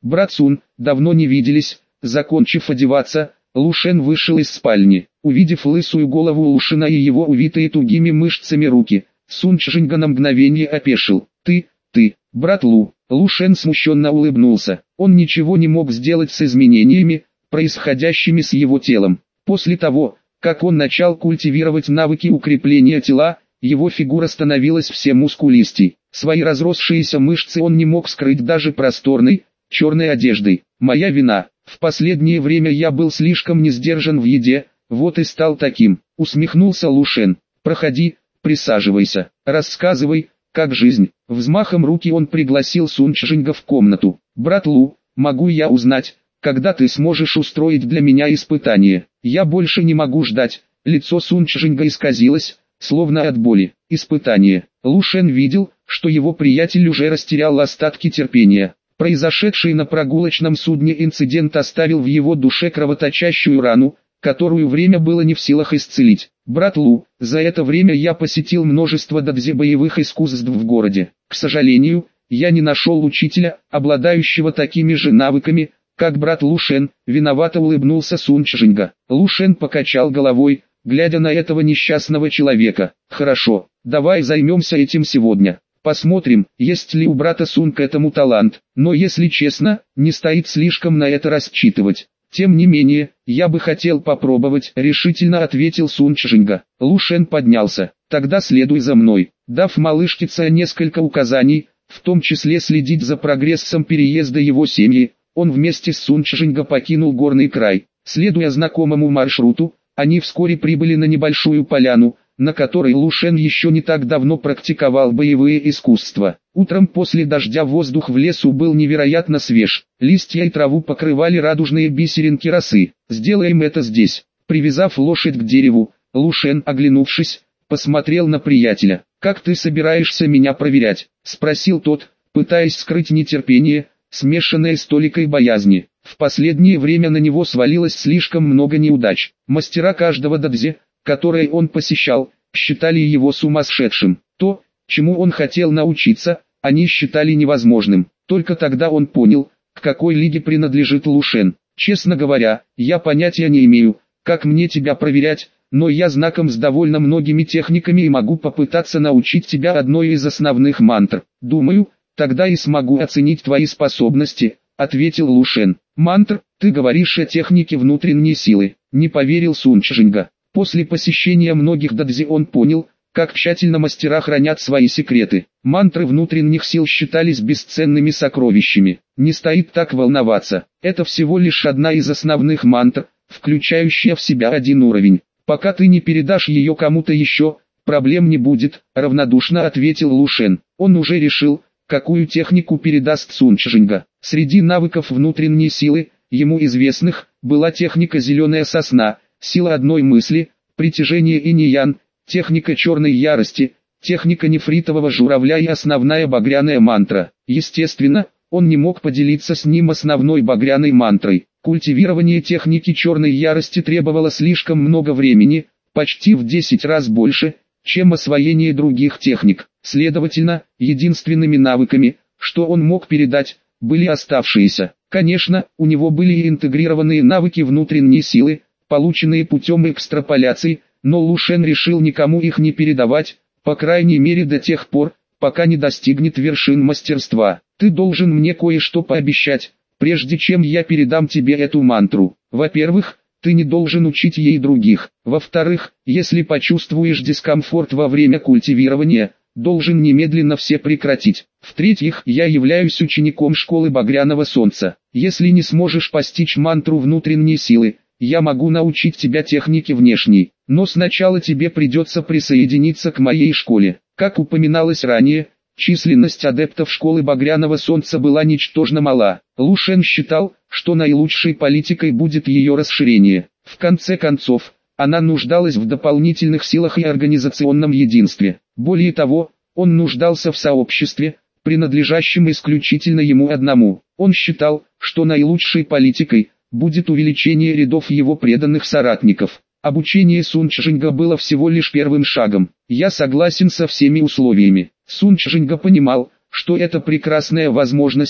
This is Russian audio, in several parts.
брат Сун, давно не виделись». Закончив одеваться, Лушен вышел из спальни. Увидев лысую голову Лушена и его увитые тугими мышцами руки, Сун Чжиньга на мгновение опешил. Ты, брат Лу». Лушен смущенно улыбнулся. Он ничего не мог сделать с изменениями, происходящими с его телом. После того, как он начал культивировать навыки укрепления тела, его фигура становилась все мускулистей. Свои разросшиеся мышцы он не мог скрыть даже просторной, черной одеждой. «Моя вина. В последнее время я был слишком несдержан в еде, вот и стал таким», — усмехнулся Лушен. «Проходи, присаживайся, рассказывай, как жизнь». Взмахом руки он пригласил Сун Чжиньга в комнату. «Брат Лу, могу я узнать, когда ты сможешь устроить для меня испытание? Я больше не могу ждать». Лицо Сун Чжиньга исказилось, словно от боли. «Испытание». Лушен видел, что его приятель уже растерял остатки терпения. Произошедший на прогулочном судне инцидент оставил в его душе кровоточащую рану, которую время было не в силах исцелить. «Брат Лу, за это время я посетил множество дадзи боевых искусств в городе. К сожалению, я не нашел учителя, обладающего такими же навыками, как брат Лушен», — виновато улыбнулся Сун Чжиньга. Лушен покачал головой, глядя на этого несчастного человека. «Хорошо, давай займемся этим сегодня. Посмотрим, есть ли у брата Сун к этому талант, но если честно, не стоит слишком на это рассчитывать. Тем не менее, я бы хотел попробовать», — решительно ответил Сун Чжиньга. Лушен поднялся. «Тогда следуй за мной». Дав малышке Цэ несколько указаний, в том числе следить за прогрессом переезда его семьи, он вместе с Сун Чжиньга покинул горный край. Следуя знакомому маршруту, они вскоре прибыли на небольшую поляну, на которой Лушен еще не так давно практиковал боевые искусства. Утром после дождя воздух в лесу был невероятно свеж, листья и траву покрывали радужные бисеринки росы. «Сделаем это здесь». Привязав лошадь к дереву, Лушен, оглянувшись, посмотрел на приятеля. «Как ты собираешься меня проверять?» — спросил тот, пытаясь скрыть нетерпение, смешанное с толикой боязни. В последнее время на него свалилось слишком много неудач. Мастера каждого дадзи, которые он посещал, считали его сумасшедшим. То, чему он хотел научиться, они считали невозможным. Только тогда он понял, к какой лиге принадлежит Лушен. «Честно говоря, я понятия не имею, как мне тебя проверять, но я знаком с довольно многими техниками и могу попытаться научить тебя одной из основных мантр. Думаю, тогда и смогу оценить твои способности», — ответил Лушен. «Мантр, ты говоришь о технике внутренней силы», — не поверил Сун Чжиньга. После посещения многих дадзи он понял, как тщательно мастера хранят свои секреты. Мантры внутренних сил считались бесценными сокровищами. Не стоит так волноваться. Это всего лишь одна из основных мантр, включающая в себя один уровень. Пока ты не передашь ее кому-то еще, проблем не будет, равнодушно ответил Лушен. Он уже решил, какую технику передаст Сун Чжиньга. Среди навыков внутренней силы, ему известных, была техника «Зеленая сосна», сила одной мысли, притяжение инь-ян, техника черной ярости, техника нефритового журавля и основная багряная мантра. Естественно, он не мог поделиться с ним основной багряной мантрой. Культивирование техники черной ярости требовало слишком много времени, почти в 10 раз больше, чем освоение других техник. Следовательно, единственными навыками, что он мог передать, были оставшиеся. Конечно, у него были и интегрированные навыки внутренней силы, полученные путем экстраполяции, но Лушен решил никому их не передавать, по крайней мере до тех пор, пока не достигнет вершин мастерства. «Ты должен мне кое-что пообещать, прежде чем я передам тебе эту мантру. Во-первых, ты не должен учить ей других. Во-вторых, если почувствуешь дискомфорт во время культивирования, должен немедленно все прекратить. В-третьих, я являюсь учеником школы Багряного Солнца. Если не сможешь постичь мантру внутренней силы, я могу научить тебя технике внешней, но сначала тебе придется присоединиться к моей школе». Как упоминалось ранее, численность адептов школы Багряного Солнца была ничтожно мала. Лушен считал, что наилучшей политикой будет ее расширение. В конце концов, она нуждалась в дополнительных силах и организационном единстве. Более того, он нуждался в сообществе, принадлежащем исключительно ему одному. Он считал, что наилучшей политикой будет увеличение рядов его преданных соратников. Обучение Сун Чжиньга было всего лишь первым шагом. «Я согласен со всеми условиями». Сун Чжиньга понимал, что это прекрасная возможность,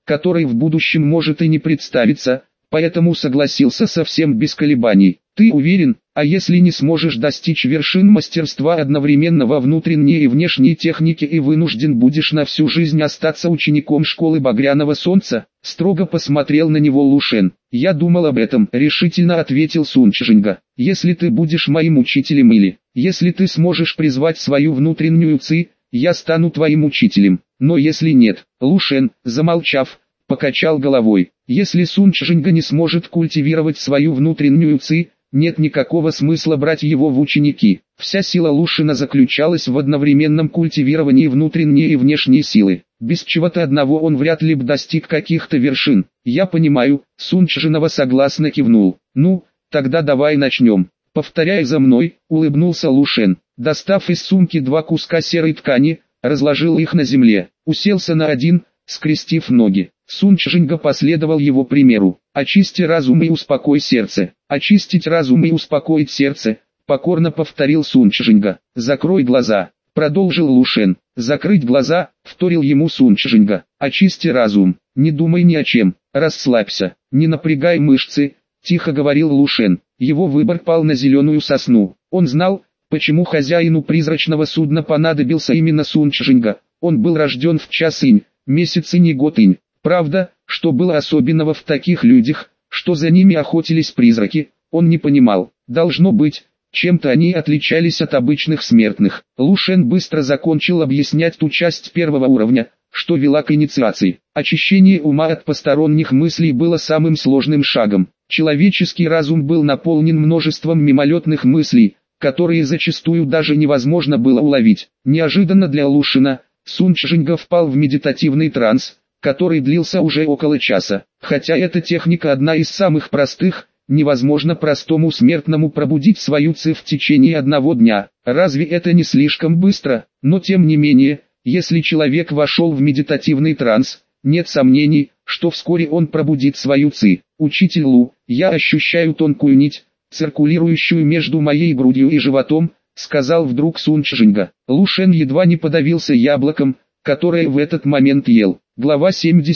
который в будущем может и не представиться, поэтому согласился совсем без колебаний. Ты уверен, а если не сможешь достичь вершин мастерства одновременно во внутренней и внешней технике и вынужден будешь на всю жизнь остаться учеником школы Багряного Солнца? Строго посмотрел на него Лушен. Я думал об этом, решительно ответил Сун Чжинга. Если ты будешь моим учителем или, если ты сможешь призвать свою внутреннюю ци, я стану твоим учителем. Но если нет, Лушен, замолчав, покачал головой. Если Сун Чжинга не сможет культивировать свою внутреннюю ци, нет никакого смысла брать его в ученики. Вся сила Лушена заключалась в одновременном культивировании внутренней и внешней силы. Без чего-то одного он вряд ли бы достиг каких-то вершин. Я понимаю, Сун Чжинова согласно кивнул. Ну, тогда давай начнем. Повторяй за мной, улыбнулся Лушен. Достав из сумки 2 куска серой ткани, разложил их на земле. Уселся на один, скрестив ноги. Сун Чжинга последовал его примеру. «Очисти разум и успокой сердце». «Очистить разум и успокоить сердце», покорно повторил Сун Чжинга. «Закрой глаза», продолжил Лушен. «Закрыть глаза», вторил ему Сун Чжинга. «Очисти разум, не думай ни о чем, расслабься, не напрягай мышцы», тихо говорил Лушен. Его выбор пал на зеленую сосну. Он знал, почему хозяину призрачного судна понадобился именно Сун Чжинга. Он был рожден в час инь, месяц инь и год инь. Правда, что было особенного в таких людях, что за ними охотились призраки, он не понимал. Должно быть, чем-то они отличались от обычных смертных. Лушен быстро закончил объяснять ту часть первого уровня, что вела к инициации. Очищение ума от посторонних мыслей было самым сложным шагом. Человеческий разум был наполнен множеством мимолетных мыслей, которые зачастую даже невозможно было уловить. Неожиданно для Лушена, Сун Чжинга впал в медитативный транс, который длился уже около часа. Хотя эта техника одна из самых простых, невозможно простому смертному пробудить свою ци в течение одного дня. Разве это не слишком быстро? Но тем не менее, если человек вошел в медитативный транс, нет сомнений, что вскоре он пробудит свою ци. «Учитель Лу, я ощущаю тонкую нить, циркулирующую между моей грудью и животом», сказал вдруг Сун Чжинга. Лушен едва не подавился яблоком, которое в этот момент ел. Глава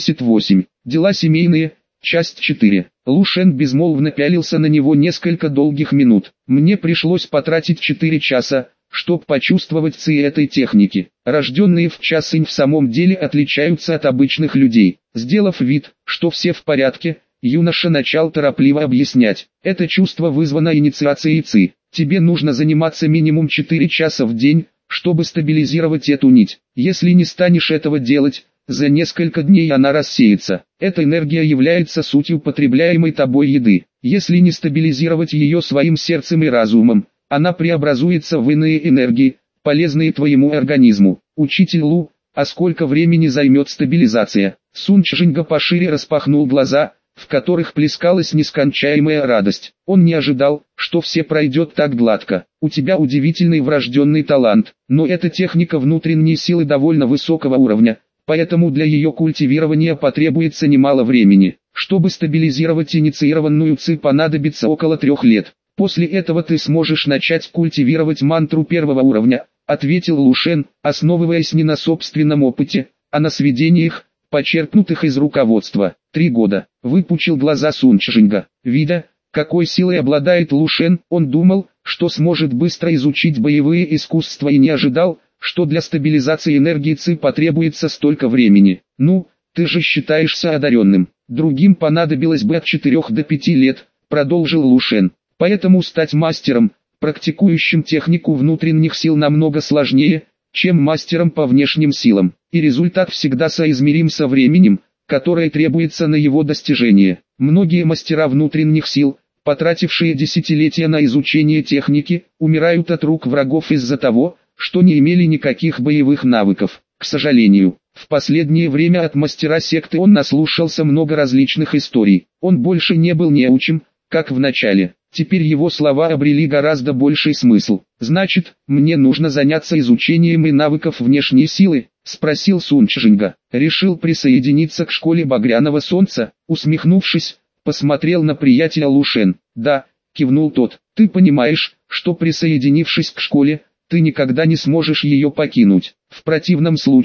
78. Дела семейные. Часть 4. Лушен безмолвно пялился на него несколько долгих минут. Мне пришлось потратить 4 часа, чтобы почувствовать ци этой техники. Рожденные в час инь в самом деле отличаются от обычных людей. Сделав вид, что все в порядке, юноша начал торопливо объяснять. Это чувство вызвано инициацией ци. Тебе нужно заниматься минимум 4 часа в день, чтобы стабилизировать эту нить. Если не станешь этого делать, за несколько дней она рассеется. Эта энергия является сутью потребляемой тобой еды. Если не стабилизировать ее своим сердцем и разумом, она преобразуется в иные энергии, полезные твоему организму. Учитель Лу, а сколько времени займет стабилизация? Сун Чжинга пошире распахнул глаза, в которых плескалась нескончаемая радость. Он не ожидал, что все пройдет так гладко. У тебя удивительный врожденный талант, но эта техника внутренней силы довольно высокого уровня, поэтому для ее культивирования потребуется немало времени. Чтобы стабилизировать инициированную ци, понадобится около 3 лет. После этого ты сможешь начать культивировать мантру первого уровня, ответил Лушен, основываясь не на собственном опыте, а на сведениях, почерпнутых из руководства. 3 года. Выпучил глаза Сун Чжинга. Видя, какой силой обладает Лушен, он думал, что сможет быстро изучить боевые искусства и не ожидал, что для стабилизации энергии ци потребуется столько времени. Ну, ты же считаешься одаренным. Другим понадобилось бы от 4 до 5 лет, продолжил Лушен. Поэтому стать мастером, практикующим технику внутренних сил, намного сложнее, чем мастером по внешним силам. И результат всегда соизмерим со временем, которое требуется на его достижение. Многие мастера внутренних сил, потратившие десятилетия на изучение техники, умирают от рук врагов из-за того, что не имели никаких боевых навыков. К сожалению, в последнее время от мастера секты он наслушался много различных историй. Он больше не был неучим, как в начале. Теперь его слова обрели гораздо больший смысл. «Значит, мне нужно заняться изучением и навыков внешней силы?» — спросил Сун Чжинга. «Решил присоединиться к школе Багряного Солнца?» Усмехнувшись, посмотрел на приятеля Лушен. «Да», — кивнул тот. «Ты понимаешь, что присоединившись к школе, ты никогда не сможешь ее покинуть. В противном случае,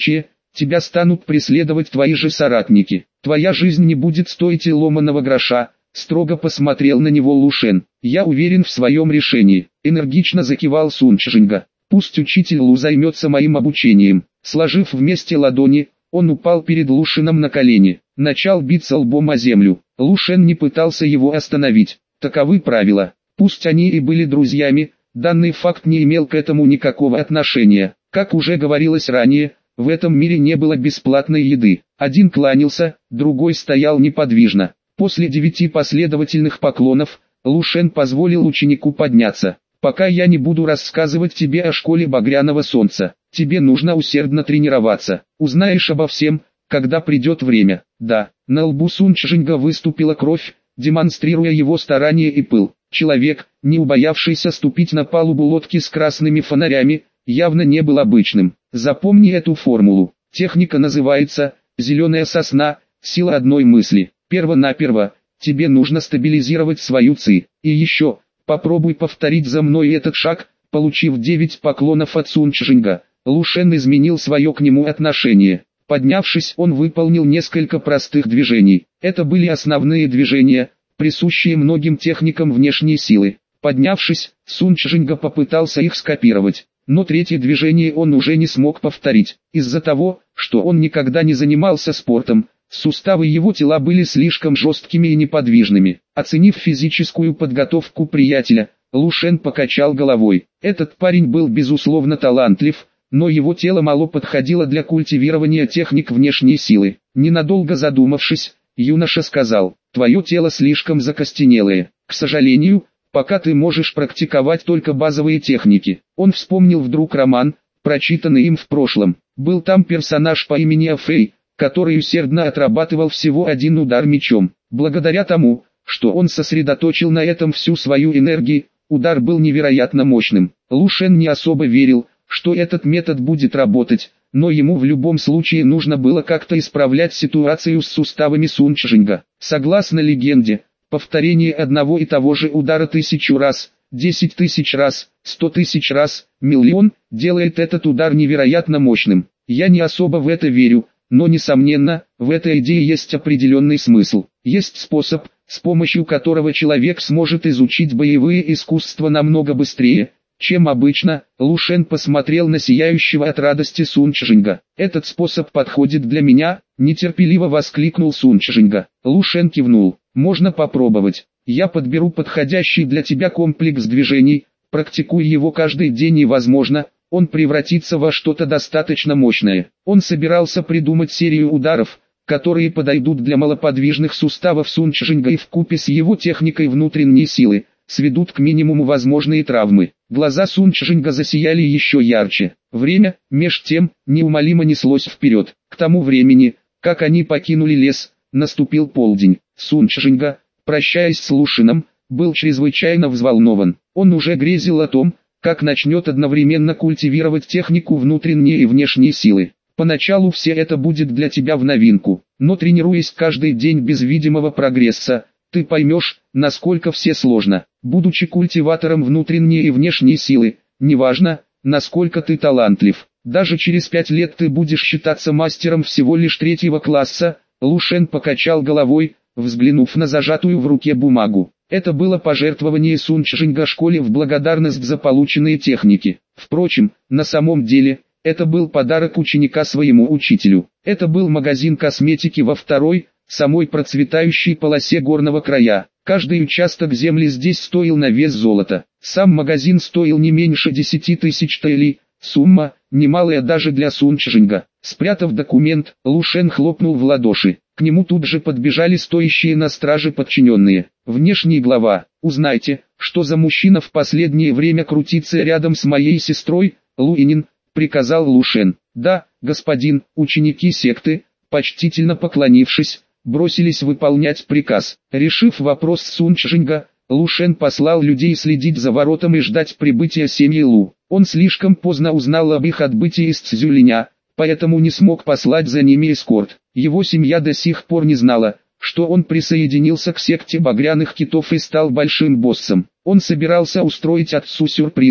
тебя станут преследовать твои же соратники. Твоя жизнь не будет стоить и ломаного гроша. Строго посмотрел на него Лушен. Я уверен в своем решении. Энергично закивал Сунчжинга. Пусть учитель Лу займется моим обучением. Сложив вместе ладони, он упал перед Лушеном на колени. Начал биться лбом о землю. Лушен не пытался его остановить. Таковы правила. Пусть они и были друзьями, данный факт не имел к этому никакого отношения. Как уже говорилось ранее, в этом мире не было бесплатной еды. Один кланялся, другой стоял неподвижно. После 9 последовательных поклонов, Лушен позволил ученику подняться. «Пока я не буду рассказывать тебе о школе Багряного Солнца. Тебе нужно усердно тренироваться. Узнаешь обо всем, когда придет время». Да, на лбу Сунчжинга выступила кровь, демонстрируя его старание и пыл. Человек, не убоявшийся ступить на палубу лодки с красными фонарями, явно не был обычным. Запомни эту формулу. Техника называется «Зеленая сосна», сила одной мысли. Перво-наперво, тебе нужно стабилизировать свою ци. И еще, попробуй повторить за мной этот шаг. Получив 9 поклонов от Сунчжинга, Лушен изменил свое к нему отношение. Поднявшись, он выполнил несколько простых движений. Это были основные движения, присущие многим техникам внешней силы. Поднявшись, Сунчжинга попытался их скопировать. Но третье движение он уже не смог повторить. Из-за того, что он никогда не занимался спортом, суставы его тела были слишком жесткими и неподвижными. Оценив физическую подготовку приятеля, Лушен покачал головой. Этот парень был безусловно талантлив, но его тело мало подходило для культивирования техник внешней силы. Ненадолго задумавшись, юноша сказал: «Твое тело слишком закостенелое. К сожалению, пока ты можешь практиковать только базовые техники». Он вспомнил вдруг роман, прочитанный им в прошлом. Был там персонаж по имени Афэй, который усердно отрабатывал всего один удар мечом. Благодаря тому, что он сосредоточил на этом всю свою энергию, удар был невероятно мощным. Лушен не особо верил, что этот метод будет работать, но ему в любом случае нужно было как-то исправлять ситуацию с суставами Сунчжинга. Согласно легенде, повторение одного и того же удара 1000 раз, 10 тысяч раз, 100 тысяч раз, миллион, делает этот удар невероятно мощным. Я не особо в это верю, но несомненно, в этой идее есть определенный смысл. Есть способ, с помощью которого человек сможет изучить боевые искусства намного быстрее, чем обычно. Лушен посмотрел на сияющего от радости Сунчжинга. «Этот способ подходит для меня», — нетерпеливо воскликнул Сунчжинга. Лушен кивнул. «Можно попробовать. Я подберу подходящий для тебя комплекс движений, практикуй его каждый день и возможно, он превратится во что-то достаточно мощное». Он собирался придумать серию ударов, которые подойдут для малоподвижных суставов Сунчжинга и вкупе с его техникой внутренней силы, сведут к минимуму возможные травмы. Глаза Сунчжинга засияли еще ярче. Время, меж тем, неумолимо неслось вперед. К тому времени, как они покинули лес, наступил полдень. Сунчжинга, прощаясь с Лушеном, был чрезвычайно взволнован. Он уже грезил о том, как начнет одновременно культивировать технику внутренней и внешней силы. Поначалу все это будет для тебя в новинку, но тренируясь каждый день без видимого прогресса, ты поймешь, насколько все сложно. Будучи культиватором внутренней и внешней силы, неважно, насколько ты талантлив, даже через 5 лет ты будешь считаться мастером всего лишь 3-го класса. Лушен покачал головой, взглянув на зажатую в руке бумагу. Это было пожертвование Сунчжинга школе в благодарность за полученные техники. Впрочем, на самом деле, это был подарок ученика своему учителю. Это был магазин косметики во второй, самой процветающей полосе горного края. Каждый участок земли здесь стоил на вес золота. Сам магазин стоил не меньше 10 тысяч тэйлей, сумма, немалая даже для Сунчжинга. Спрятав документ, Лушен хлопнул в ладоши. К нему тут же подбежали стоящие на страже подчиненные. Внешний глава: «Узнайте, что за мужчина в последнее время крутится рядом с моей сестрой, Луинин», — приказал Лушен. «Да, господин». Ученики секты, почтительно поклонившись, бросились выполнять приказ. Решив вопрос Сунчжинга, Лушен послал людей следить за воротом и ждать прибытия семьи Лу. Он слишком поздно узнал об их отбытии из Цзюлиня, поэтому не смог послать за ними эскорт. Его семья до сих пор не знала, что он присоединился к секте багряных китов и стал большим боссом. Он собирался устроить отцу сюрприз,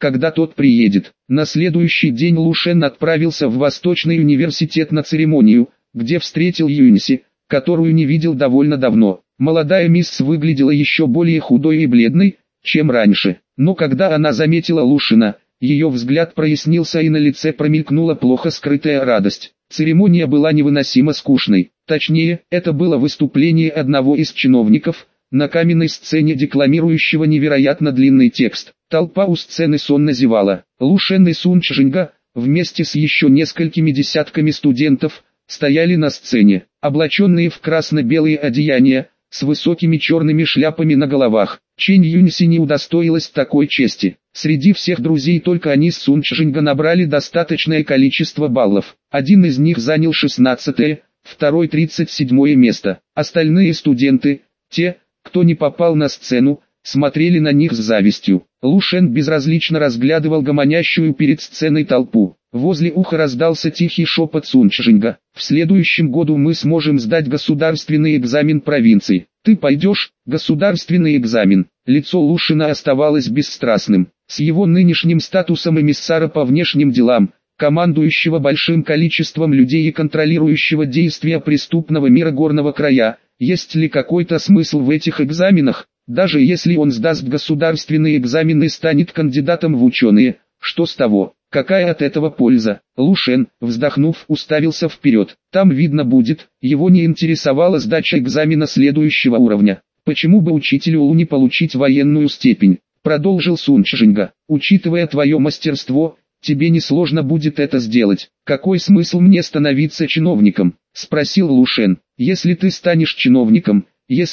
когда тот приедет. На следующий день Лушен отправился в Восточный университет на церемонию, где встретил Юнси, которую не видел довольно давно. Молодая мисс выглядела еще более худой и бледной, чем раньше, но когда она заметила Лушена, ее взгляд прояснился и на лице промелькнула плохо скрытая радость. Церемония была невыносимо скучной, точнее, это было выступление одного из чиновников, на каменной сцене декламирующего невероятно длинный текст. Толпа у сцены сонно зевала. Лушен и Сун Чжинга, вместе с еще несколькими десятками студентов, стояли на сцене, облаченные в красно-белые одеяния, с высокими черными шляпами на головах. Чэнь Юньси не удостоилась такой чести. Среди всех друзей только они с Сун Чжинга набрали достаточное количество баллов. Один из них занял 16-е, второй 37-е место. Остальные студенты, те, кто не попал на сцену, смотрели на них с завистью. Лушен безразлично разглядывал гомонящую перед сценой толпу. Возле уха раздался тихий шепот Сун Чжинга. «В следующем году мы сможем сдать государственный экзамен провинции. Ты пойдешь?» «Государственный экзамен». Лицо Лушена оставалось бесстрастным. С его нынешним статусом эмиссара по внешним делам, командующего большим количеством людей и контролирующего действия преступного мира горного края, есть ли какой-то смысл в этих экзаменах? Даже если он сдаст государственный экзамен и станет кандидатом в ученые, что с того? Какая от этого польза? Лушен, вздохнув, уставился вперед. Там видно будет, его не интересовала сдача экзамена следующего уровня. Почему бы учителю Лу не получить военную степень? Продолжил Сун Чжинга. Учитывая твое мастерство, тебе несложно будет это сделать. Какой смысл мне становиться чиновником? Спросил Лушен. Если ты станешь чиновником,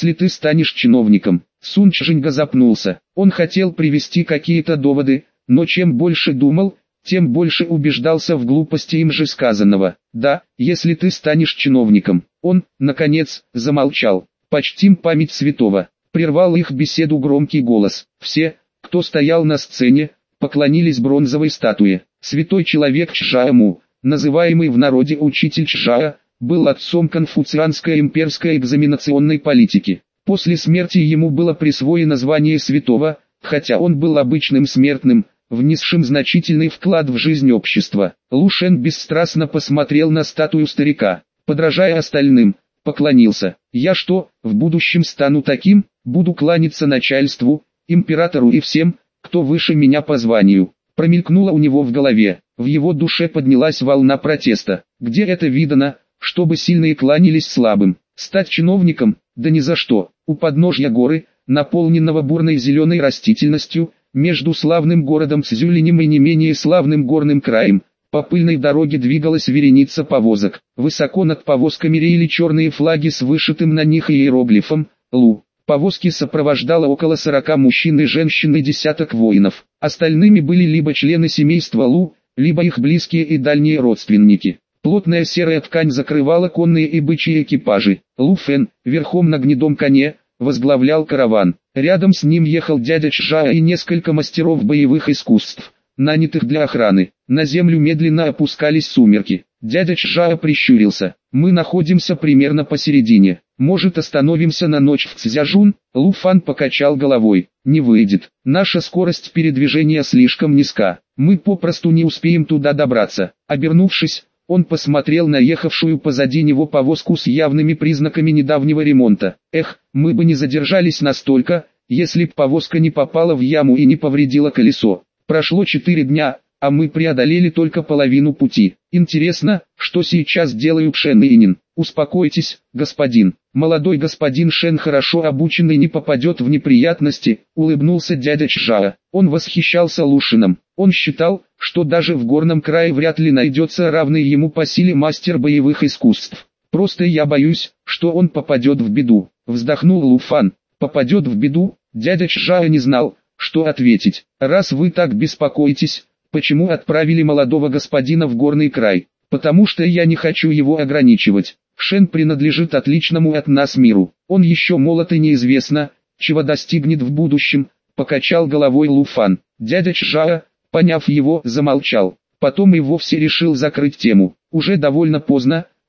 Сун Чжинга запнулся. Он хотел привести какие-то доводы, но чем больше думал, тем больше убеждался в глупости им же сказанного. Да, если ты станешь чиновником. Он, наконец, замолчал. Почтим память святого. Прервал их беседу громкий голос. Все, кто стоял на сцене, поклонились бронзовой статуе. Святой человек Чжая Му, называемый в народе учитель Чжая, был отцом конфуцианской имперской экзаменационной политики. После смерти ему было присвоено звание святого, хотя он был обычным смертным, внесшим значительный вклад в жизнь общества. Лушен бесстрастно посмотрел на статую старика, подражая остальным, поклонился. «Я что, в будущем стану таким? Буду кланяться начальству, императору и всем, кто выше меня по званию». Промелькнуло у него в голове. В его душе поднялась волна протеста. Где это видано, чтобы сильные кланялись слабым? Стать чиновником? Да ни за что. У подножья горы, наполненного бурной зеленой растительностью, между славным городом Цзюлинем и не менее славным горным краем, по пыльной дороге двигалась вереница повозок. Высоко над повозками реяли черные флаги с вышитым на них иероглифом «Лу». Повозки сопровождало около 40 мужчин и женщин и десяток воинов. Остальными были либо члены семейства Лу, либо их близкие и дальние родственники. Плотная серая ткань закрывала конные и бычьи экипажи. Лу Фэн, верхом на гнедом коне, возглавлял караван. Рядом с ним ехал дядя Чжая и несколько мастеров боевых искусств, нанятых для охраны. На землю медленно опускались сумерки. Дядя Чжая прищурился. «Мы находимся примерно посередине. Может, остановимся на ночь в Цзяжун?» Лу Фан покачал головой. «Не выйдет. Наша скорость передвижения слишком низка. Мы попросту не успеем туда добраться». Обернувшись, он посмотрел на ехавшую позади него повозку с явными признаками недавнего ремонта. «Эх, мы бы не задержались настолько, если б повозка не попала в яму и не повредила колесо. Прошло 4 дня, а мы преодолели только половину пути. Интересно, что сейчас делают Шен и Инин?» «Успокойтесь, господин. Молодой господин Шен хорошо обученный не попадет в неприятности», улыбнулся дядя Чжая. Он восхищался Лушином. Он считал, что даже в горном крае вряд ли найдется равный ему по силе мастер боевых искусств. «Просто я боюсь, что он попадет в беду», вздохнул Лу Фан. «Попадет в беду?» Дядя Чжая не знал, что ответить. «Раз вы так беспокоитесь, почему отправили молодого господина в горный край?» «Потому что я не хочу его ограничивать. Шен принадлежит отличному от нас миру. Он еще молод и неизвестно, чего достигнет в будущем», покачал головой Лу Фан. Дядя Чжая, поняв его, замолчал. Потом и вовсе решил закрыть тему. «Уже довольно поздно,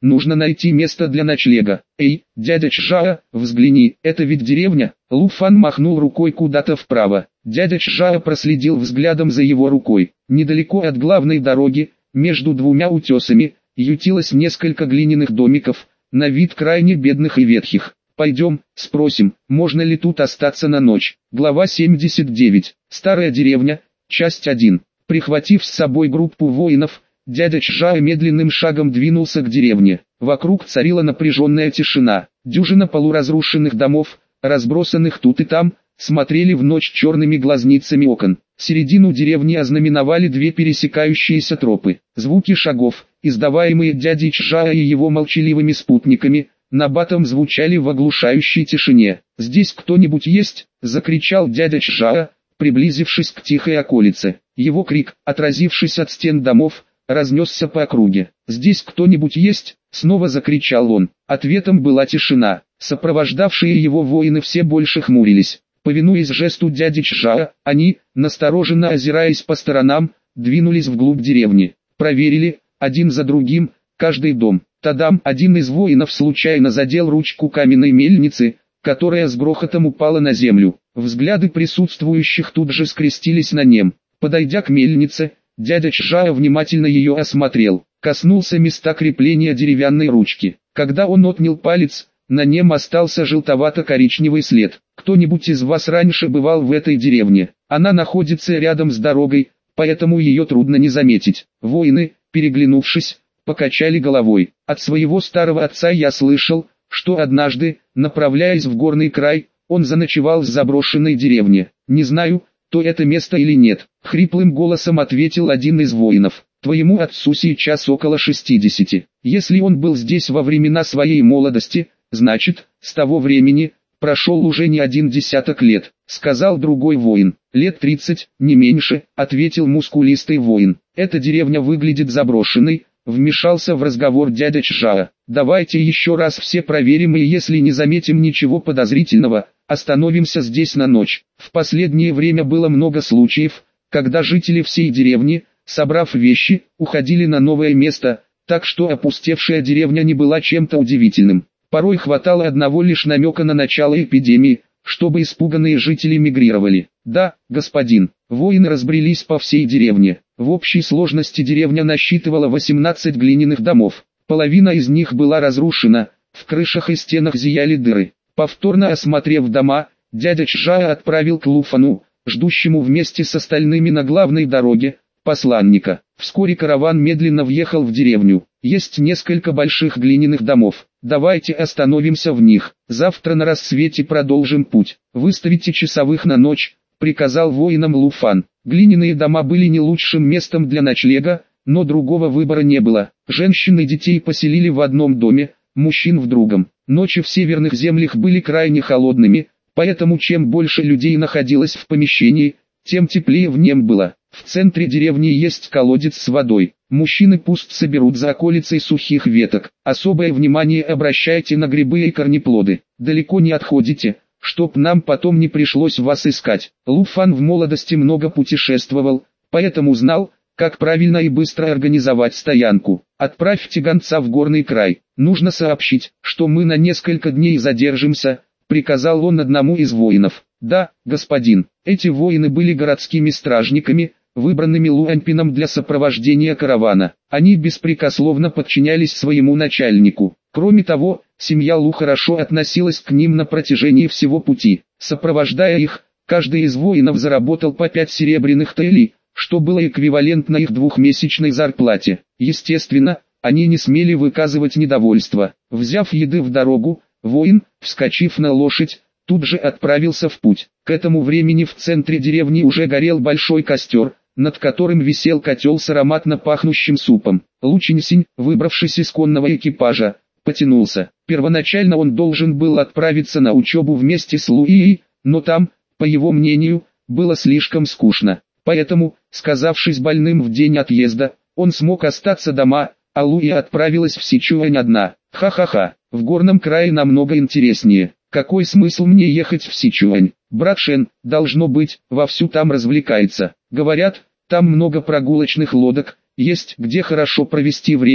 нужно найти место для ночлега. Эй, дядя Чжао, взгляни, это ведь деревня? Лу Фан махнул рукой куда-то вправо. Дядя Чжао проследил взглядом за его рукой. Недалеко от главной дороги, между двумя утесами, ютилось несколько глиняных домиков, на вид крайне бедных и ветхих. Пойдем, спросим, можно ли тут остаться на ночь. Глава 79. Старая деревня, часть 1. Прихватив с собой группу воинов, дядя Чжао медленным шагом двинулся к деревне. Вокруг царила напряженная тишина. Дюжина полуразрушенных домов, разбросанных тут и там, смотрели в ночь черными глазницами окон. Середину деревни ознаменовали две пересекающиеся тропы. Звуки шагов, издаваемые дядей Чжао и его молчаливыми спутниками, набатом звучали в оглушающей тишине. «Здесь кто-нибудь есть?» — закричал дядя Чжао, приблизившись к тихой околице. Его крик, отразившись от стен домов, разнесся по округе. «Здесь кто-нибудь есть?» — снова закричал он. Ответом была тишина. Сопровождавшие его воины все больше хмурились. Повинуясь жесту дяди Чжао, они, настороженно озираясь по сторонам, двинулись вглубь деревни. Проверили, один за другим, каждый дом. Тадам, один из воинов случайно задел ручку каменной мельницы, которая с грохотом упала на землю. Взгляды присутствующих тут же скрестились на нем. Подойдя к мельнице, дядя Чжао внимательно ее осмотрел, коснулся места крепления деревянной ручки. Когда он отнял палец, на нем остался желтовато-коричневый след. Кто-нибудь из вас раньше бывал в этой деревне? Она находится рядом с дорогой, поэтому ее трудно не заметить. Воины, переглянувшись, покачали головой. От своего старого отца я слышал, что однажды, направляясь в горный край, он заночевал в заброшенной деревне. Не знаю, то это место или нет. Хриплым голосом ответил один из воинов. Твоему отцу сейчас около 60. Если он был здесь во времена своей молодости, значит, с того времени прошел уже не один десяток лет, сказал другой воин. Лет 30, не меньше, ответил мускулистый воин. Эта деревня выглядит заброшенной, вмешался в разговор дядя Чжао. Давайте еще раз все проверим, и если не заметим ничего подозрительного, остановимся здесь на ночь. В последнее время было много случаев, когда жители всей деревни, собрав вещи, уходили на новое место, так что опустевшая деревня не была чем-то удивительным. Порой хватало одного лишь намека на начало эпидемии, чтобы испуганные жители мигрировали. Да, господин, воины разбрелись по всей деревне. В общей сложности деревня насчитывала 18 глиняных домов. Половина из них была разрушена, в крышах и стенах зияли дыры. Повторно осмотрев дома, дядя Чжао отправил к Лу Фану, ждущему вместе с остальными на главной дороге, посланника. Вскоре караван медленно въехал в деревню. Есть несколько больших глиняных домов. Давайте остановимся в них. Завтра на рассвете продолжим путь. Выставите часовых на ночь, приказал воинам Лу Фан. Глиняные дома были не лучшим местом для ночлега, но другого выбора не было. Женщин и детей поселили в одном доме, мужчин в другом. Ночи в северных землях были крайне холодными, поэтому чем больше людей находилось в помещении, тем теплее в нем было. В центре деревни есть колодец с водой. Мужчины пусть соберут за околицей сухих веток. Особое внимание обращайте на грибы и корнеплоды. Далеко не отходите, чтоб нам потом не пришлось вас искать. Лу Фан в молодости много путешествовал, поэтому знал, как правильно и быстро организовать стоянку. Отправьте гонца в горный край. Нужно сообщить, что мы на несколько дней задержимся, приказал он одному из воинов. Да, господин. Эти воины были городскими стражниками, выбранными Луаньпином для сопровождения каравана. Они беспрекословно подчинялись своему начальнику. Кроме того, семья Лу хорошо относилась к ним на протяжении всего пути. Сопровождая их, каждый из воинов заработал по 5 серебряных тэйлей, что было эквивалентно их двухмесячной зарплате. Естественно, они не смели выказывать недовольство. Взяв еды в дорогу, воин, вскочив на лошадь, тут же отправился в путь. К этому времени в центре деревни уже горел большой костер, над которым висел котел с ароматно пахнущим супом. Лучинсинь, выбравшись из конного экипажа, потянулся. Первоначально он должен был отправиться на учебу вместе с Луией, но там, по его мнению, было слишком скучно. Поэтому, сказавшись больным в день отъезда, он смог остаться дома, а Луия отправилась в Сичуань одна. Ха-ха-ха, в горном крае намного интереснее. Какой смысл мне ехать в Сичуань? Брат Шен, должно быть, вовсю там развлекается. Говорят, там много прогулочных лодок, есть где хорошо провести время.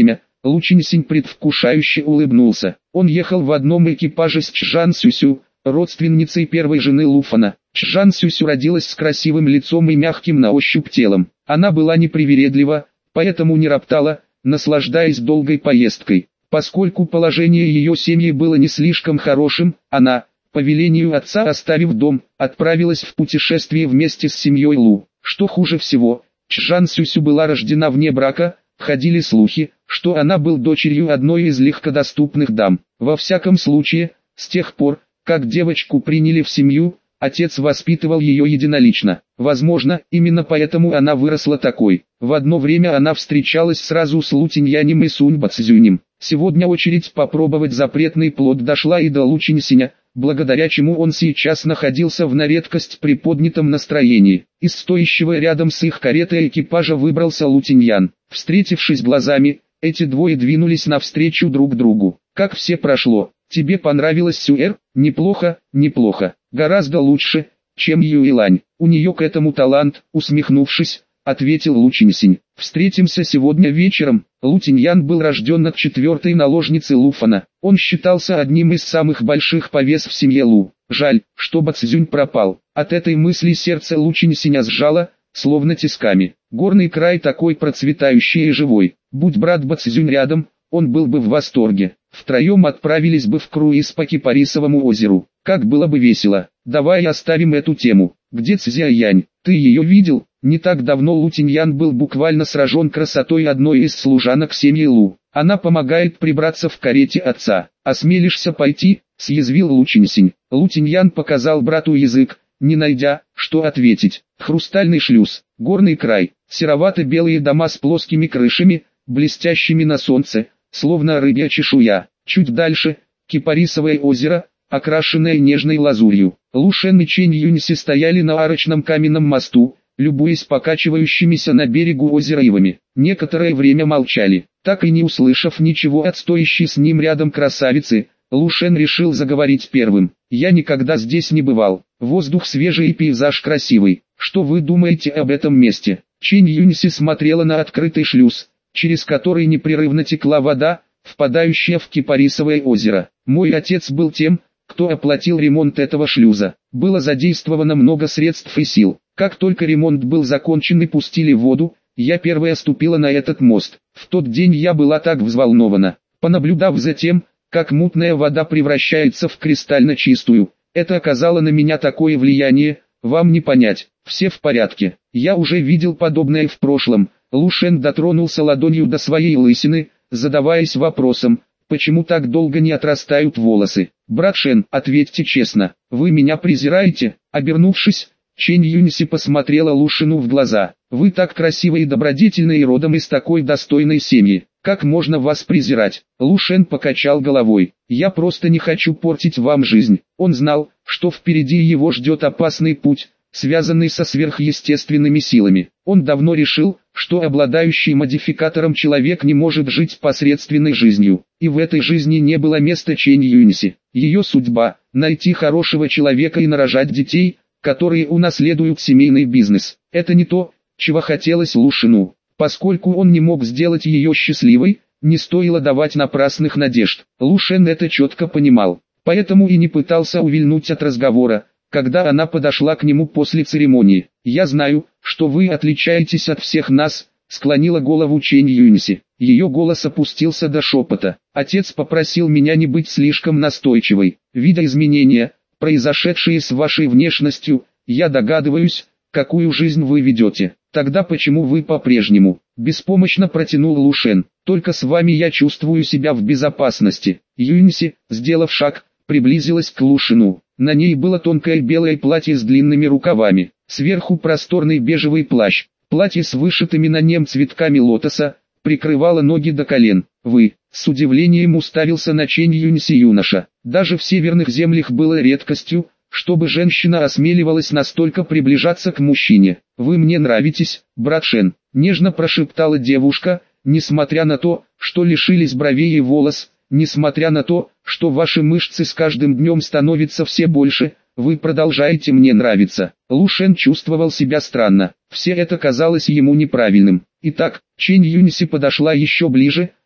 Лу Чинсинь предвкушающе улыбнулся. Он ехал в одном экипаже с Чжан Сюсю, родственницей первой жены Луфана. Чжан Сюсю родилась с красивым лицом и мягким на ощупь телом. Она была непривередлива, поэтому не роптала, наслаждаясь долгой поездкой. Поскольку положение ее семьи было не слишком хорошим, она, по велению отца оставив дом, отправилась в путешествие вместе с семьей Лу. Что хуже всего, Чжан Сюсю была рождена вне брака, ходили слухи, что она была дочерью одной из легкодоступных дам. Во всяком случае, с тех пор, как девочку приняли в семью, отец воспитывал ее единолично. Возможно, именно поэтому она выросла такой. В одно время она встречалась сразу с Лу Тиньянем и Сунь Бацзюнем. Сегодня очередь попробовать запретный плод дошла и до Лу Чинсиня, благодаря чему он сейчас находился в на редкость приподнятом настроении. Из стоящего рядом с их каретой экипажа выбрался Лу Тиньян. Встретившись глазами, эти двое двинулись навстречу друг другу. «Как все прошло? Тебе понравилось Сюэр?» «Неплохо, неплохо. Гораздо лучше, чем Юйлань. У нее к этому талант», усмехнувшись, ответил Лу Чинсинь. «Встретимся сегодня вечером». Лу Тиньян был рожден от четвертой наложницы Луфана. Он считался одним из самых больших повес в семье Лу. Жаль, что Бацзюнь пропал. От этой мысли сердце Лу Чинсиня сжало, словно тисками. Горный край такой процветающий и живой. Будь брат Бацзюнь рядом, он был бы в восторге. Втроем отправились бы в круиз по Кипарисовому озеру. Как было бы весело. Давай оставим эту тему. Где Цзяянь? Ты ее видел? Не так давно Лу Тиньян был буквально сражен красотой одной из служанок семьи Лу. Она помогает прибраться в карете отца. «Осмелишься пойти?» – съязвил Лу Чинсинь. Лу Тиньян показал брату язык, не найдя, что ответить. Хрустальный шлюз, горный край, серовато-белые дома с плоскими крышами, блестящими на солнце, словно рыбья чешуя. Чуть дальше – Кипарисовое озеро, окрашенное нежной лазурью. Лу Шен и Чэнь Юньси стояли на арочном каменном мосту, любуясь покачивающимися на берегу озера ивами. Некоторое время молчали. Так и не услышав ничего от стоящей с ним рядом красавицы, Лу Шен решил заговорить первым. «Я никогда здесь не бывал. Воздух свежий и пейзаж красивый. Что вы думаете об этом месте?» Чэнь Юньси смотрела на открытый шлюз, через который непрерывно текла вода, впадающая в Кипарисовое озеро. «Мой отец был тем, кто оплатил ремонт этого шлюза. Было задействовано много средств и сил. Как только ремонт был закончен и пустили в воду, я первая ступила на этот мост. В тот день я была так взволнована. Понаблюдав за тем, как мутная вода превращается в кристально чистую, это оказало на меня такое влияние, вам не понять. Все в порядке. Я уже видел подобное в прошлом». Лу Шен дотронулся ладонью до своей лысины, задаваясь вопросом, почему так долго не отрастают волосы. «Брат Шен, ответьте честно, вы меня презираете?» Обернувшись, Чэнь Юньси посмотрела Лу Шену в глаза. «Вы так красивы и добродетельны и родом из такой достойной семьи. Как можно вас презирать?» Лу Шен покачал головой. «Я просто не хочу портить вам жизнь». Он знал, что впереди его ждет опасный путь, связанный со сверхъестественными силами. Он давно решил, что обладающий модификатором человек не может жить посредственной жизнью. И в этой жизни не было места Чэнь Юньси. Ее судьба – найти хорошего человека и нарожать детей, которые унаследуют семейный бизнес. Это не то, чего хотелось Лу Шену. Поскольку он не мог сделать ее счастливой, не стоило давать напрасных надежд. Лу Шен это четко понимал, поэтому и не пытался увильнуть от разговора, когда она подошла к нему после церемонии. «Я знаю, что вы отличаетесь от всех нас», — склонила голову Чэнь Юньси. Ее голос опустился до шепота. «Отец попросил меня не быть слишком настойчивой. Видя изменения, произошедшие с вашей внешностью, я догадываюсь, какую жизнь вы ведете. Тогда почему вы по-прежнему?» Беспомощно протянул Лу Шен. «Только с вами я чувствую себя в безопасности». Юньси, сделав шаг, приблизилась к Лу Шену. На ней было тонкое белое платье с длинными рукавами, сверху просторный бежевый плащ. Платье с вышитыми на нем цветками лотоса прикрывало ноги до колен. «Вы», — с удивлением уставился на Чэнь Юньси юноша. Даже в северных землях было редкостью, чтобы женщина осмеливалась настолько приближаться к мужчине. «Вы мне нравитесь, брат Шен», — нежно прошептала девушка, несмотря на то, что лишились бровей и волос, несмотря на то, что ваши мышцы с каждым днем становятся все больше, вы продолжаете мне нравиться. Лу Шен чувствовал себя странно, все это казалось ему неправильным. Итак, Чэнь Юньси подошла еще ближе,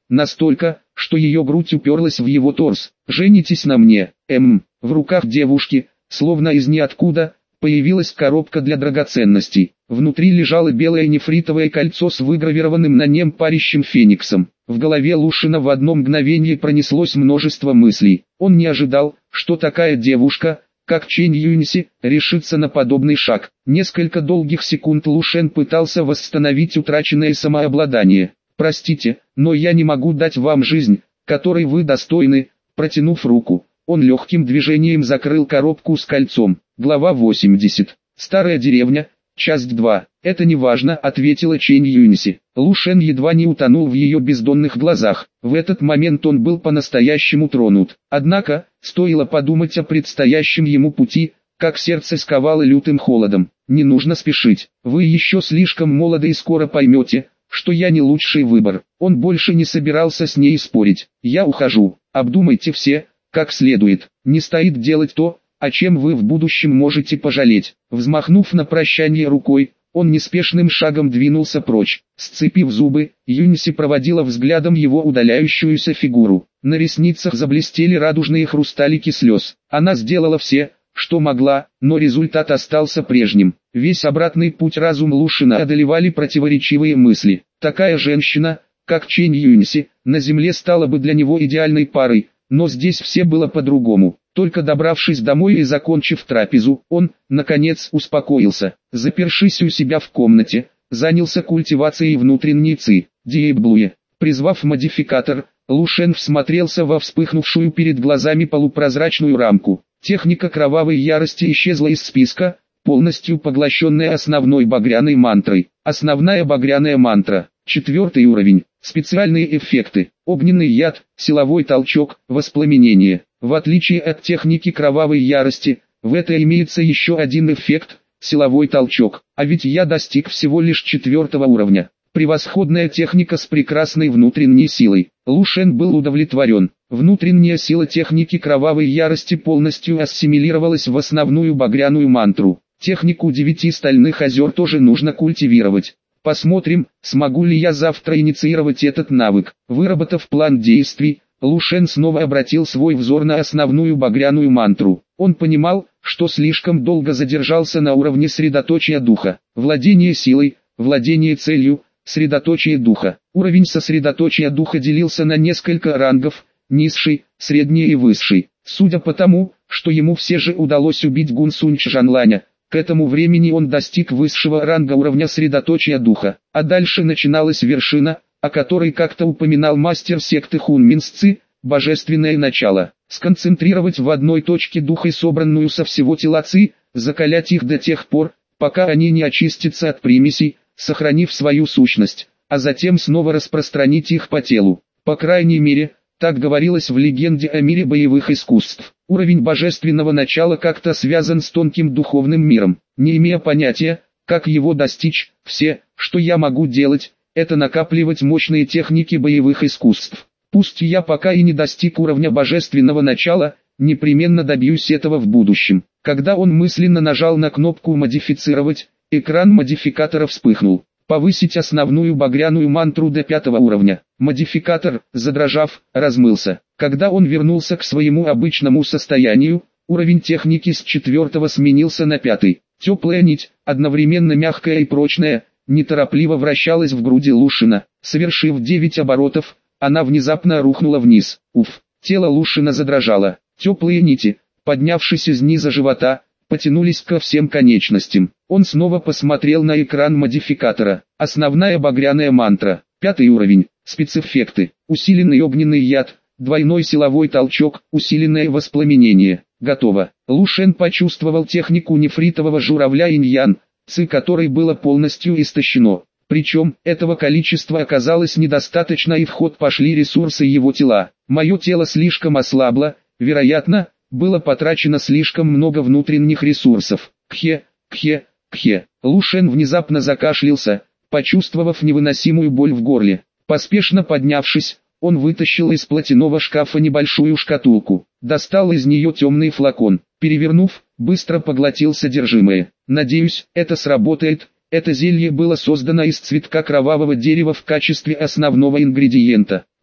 настолько, что ее грудь уперлась в его торс. «Женитесь на мне, В руках девушки, словно из ниоткуда, появилась коробка для драгоценностей. Внутри лежало белое нефритовое кольцо с выгравированным на нем парящим фениксом. В голове Лушина в одно мгновение пронеслось множество мыслей. Он не ожидал, что такая девушка, как Чэнь Юньси, решится на подобный шаг. Несколько долгих секунд Лушен пытался восстановить утраченное самообладание. «Простите, но я не могу дать вам жизнь, которой вы достойны», протянув руку. Он легким движением закрыл коробку с кольцом. Глава 80. Старая деревня, часть 2. «Это не важно», — ответила Чэнь Юньси. Лушен едва не утонул в ее бездонных глазах. В этот момент он был по-настоящему тронут. Однако, стоило подумать о предстоящем ему пути, как сердце сковало лютым холодом. «Не нужно спешить. Вы еще слишком молоды и скоро поймете, что я не лучший выбор». Он больше не собирался с ней спорить. «Я ухожу. Обдумайте все, как следует. Не стоит делать то, о чем вы в будущем можете пожалеть». Взмахнув на прощание рукой, он неспешным шагом двинулся прочь. Сцепив зубы, Юньси проводила взглядом его удаляющуюся фигуру. На ресницах заблестели радужные хрусталики слез. Она сделала все, что могла, но результат остался прежним. Весь обратный путь разум Лушина одолевали противоречивые мысли. Такая женщина, как Чэнь Юньси, на земле стала бы для него идеальной парой, но здесь все было по-другому. Только добравшись домой и закончив трапезу, он, наконец, успокоился. Запершись у себя в комнате, занялся культивацией внутренней ци, Диэйблуе. Призвав модификатор, Лушен всмотрелся во вспыхнувшую перед глазами полупрозрачную рамку. Техника кровавой ярости исчезла из списка, полностью поглощенная основной багряной мантрой. Основная багряная мантра. 4 уровень. Специальные эффекты. Огненный яд, силовой толчок, воспламенение. В отличие от техники кровавой ярости, в этой имеется еще один эффект – силовой толчок. А ведь я достиг всего лишь 4 уровня. Превосходная техника с прекрасной внутренней силой. Лушен был удовлетворен. Внутренняя сила техники кровавой ярости полностью ассимилировалась в основную багряную мантру. Технику 9 стальных озер тоже нужно культивировать. Посмотрим, смогу ли я завтра инициировать этот навык. Выработав план действий, Лушен снова обратил свой взор на основную багряную мантру. Он понимал, что слишком долго задержался на уровне средоточия духа. Владение силой, владение целью, средоточие духа. Уровень сосредоточия духа делился на несколько рангов: низший, средний и высший. Судя по тому, что ему все же удалось убить Гунсунь Чжанланя, к этому времени он достиг высшего ранга уровня средоточия духа. А дальше начиналась вершина, о которой как-то упоминал мастер секты Хунминсци, божественное начало. Сконцентрировать в одной точке духа и собранную со всего тела ци, закалять их до тех пор, пока они не очистятся от примесей, сохранив свою сущность, а затем снова распространить их по телу. По крайней мере, так говорилось в легенде о мире боевых искусств. Уровень божественного начала как-то связан с тонким духовным миром. Не имея понятия, как его достичь, все, что я могу делать, это накапливать мощные техники боевых искусств. Пусть я пока и не достиг уровня божественного начала, непременно добьюсь этого в будущем. Когда он мысленно нажал на кнопку «Модифицировать», экран модификатора вспыхнул. Повысить основную багряную мантру до 5 уровня. Модификатор, задрожав, размылся. Когда он вернулся к своему обычному состоянию, уровень техники с 4 сменился на 5. Теплая нить, одновременно мягкая и прочная, неторопливо вращалась в груди Лушина. Совершив 9 оборотов, она внезапно рухнула вниз. Уф! Тело Лушина задрожало. Теплые нити, поднявшись из низа живота, потянулись ко всем конечностям. Он снова посмотрел на экран модификатора. Основная багряная мантра. 5 уровень. Спецэффекты. Усиленный огненный яд. Двойной силовой толчок. Усиленное воспламенение. Готово. Лушен почувствовал технику нефритового журавля инь-ян, ци которой было полностью истощено. Причем, этого количества оказалось недостаточно, и в ход пошли ресурсы его тела. Мое тело слишком ослабло, вероятно, было потрачено слишком много внутренних ресурсов. Кхе, кхе, кхе. Лушен внезапно закашлялся, почувствовав невыносимую боль в горле. Поспешно поднявшись, он вытащил из платяного шкафа небольшую шкатулку, достал из нее темный флакон, перевернув, быстро поглотил содержимое. Надеюсь, это сработает. Это зелье было создано из цветка кровавого дерева в качестве основного ингредиента.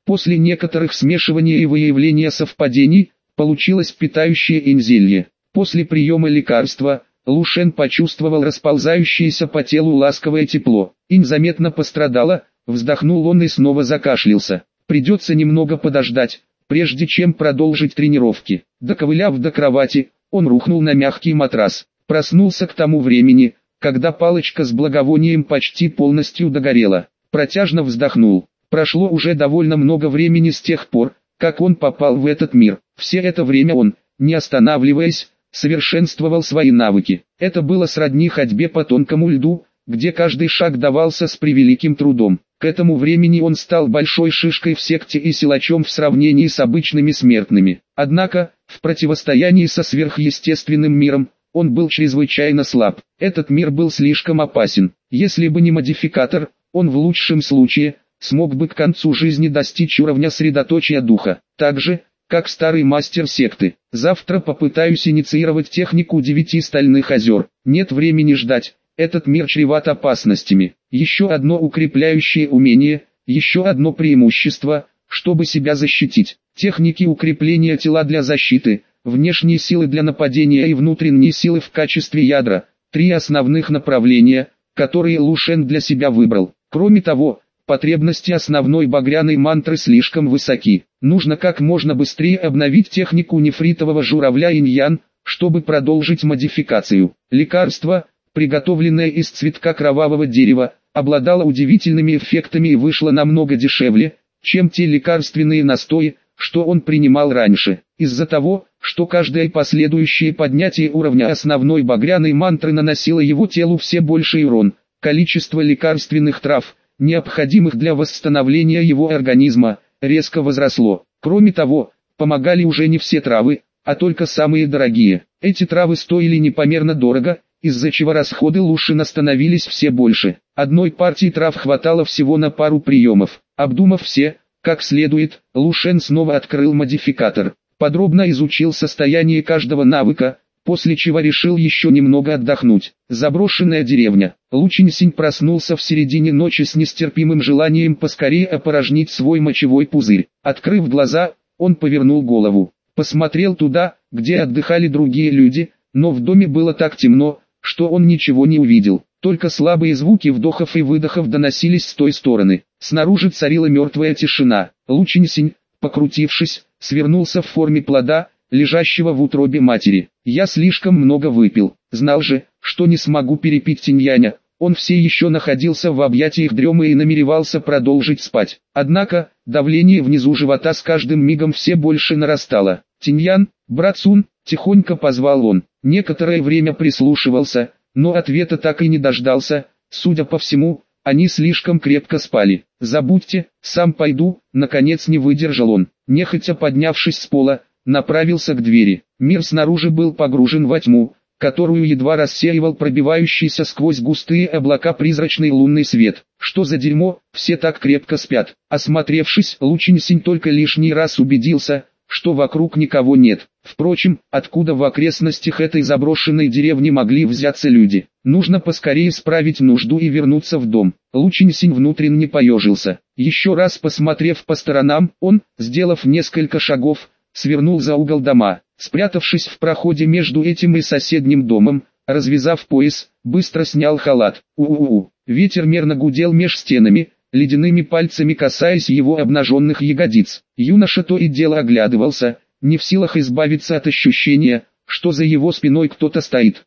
После некоторых смешивания и выявления совпадений, получилось питающее инь-зелье. После приема лекарства, Лушен почувствовал расползающееся по телу ласковое тепло. Инь заметно пострадала, вздохнул он и снова закашлялся. Придется немного подождать, прежде чем продолжить тренировки. Доковыляв до кровати, он рухнул на мягкий матрас. Проснулся к тому времени, когда палочка с благовонием почти полностью догорела. Протяжно вздохнул. Прошло уже довольно много времени с тех пор, как он попал в этот мир. Все это время он, не останавливаясь, совершенствовал свои навыки. Это было сродни ходьбе по тонкому льду, где каждый шаг давался с превеликим трудом. К этому времени он стал большой шишкой в секте и силачом в сравнении с обычными смертными. Однако, в противостоянии со сверхъестественным миром, он был чрезвычайно слаб. Этот мир был слишком опасен. Если бы не модификатор, он в лучшем случае смог бы к концу жизни достичь уровня средоточия духа. Так же, как старый мастер секты. Завтра попытаюсь инициировать технику 9 стальных озер. Нет времени ждать, этот мир чреват опасностями. Еще одно укрепляющее умение, еще одно преимущество, чтобы себя защитить. Техники укрепления тела для защиты, внешние силы для нападения и внутренние силы в качестве ядра. 3 основных направления, которые Лушен для себя выбрал. Кроме того, потребности основной багряной мантры слишком высоки. Нужно как можно быстрее обновить технику нефритового журавля инь-ян, чтобы продолжить модификацию. Лекарство, приготовленное из цветка кровавого дерева, обладало удивительными эффектами и вышло намного дешевле, чем те лекарственные настои, что он принимал раньше. Из-за того, что каждое последующее поднятие уровня основной багряной мантры наносило его телу все больший урон, количество лекарственных трав, необходимых для восстановления его организма, резко возросло. Кроме того, помогали уже не все травы, а только самые дорогие. Эти травы стоили непомерно дорого, из-за чего расходы Лушена становились все больше. Одной партии трав хватало всего на пару приемов. Обдумав все, как следует, Лушен снова открыл модификатор. Подробно изучил состояние каждого навыка, после чего решил еще немного отдохнуть. Заброшенная деревня. Лучинсинь проснулся в середине ночи с нестерпимым желанием поскорее опорожнить свой мочевой пузырь. Открыв глаза, он повернул голову. Посмотрел туда, где отдыхали другие люди, но в доме было так темно, что он ничего не увидел. Только слабые звуки вдохов и выдохов доносились с той стороны. Снаружи царила мертвая тишина. Лучинсинь, покрутившись, свернулся в форме плода, лежащего в утробе матери. Я слишком много выпил. Знал же, что не смогу перепить Тиньяня. Он все еще находился в объятиях дремы и намеревался продолжить спать. Однако, давление внизу живота с каждым мигом все больше нарастало. «Тиньян, брат Сун», — тихонько позвал он. Некоторое время прислушивался, но ответа так и не дождался. Судя по всему, они слишком крепко спали. «Забудьте, сам пойду», — наконец не выдержал он. Нехотя поднявшись с пола, направился к двери. Мир снаружи был погружен во тьму, которую едва рассеивал пробивающийся сквозь густые облака призрачный лунный свет. Что за дерьмо, все так крепко спят. Осмотревшись, Лучинсинь только лишний раз убедился, что вокруг никого нет. Впрочем, откуда в окрестностях этой заброшенной деревни могли взяться люди? Нужно поскорее справить нужду и вернуться в дом. Лучинсинь внутренне поежился. Еще раз посмотрев по сторонам, он, сделав несколько шагов, свернул за угол дома. Спрятавшись в проходе между этим и соседним домом, развязав пояс, быстро снял халат. Ветер мерно гудел меж стенами, ледяными пальцами касаясь его обнаженных ягодиц. Юноша то и дело оглядывался, не в силах избавиться от ощущения, что за его спиной кто-то стоит.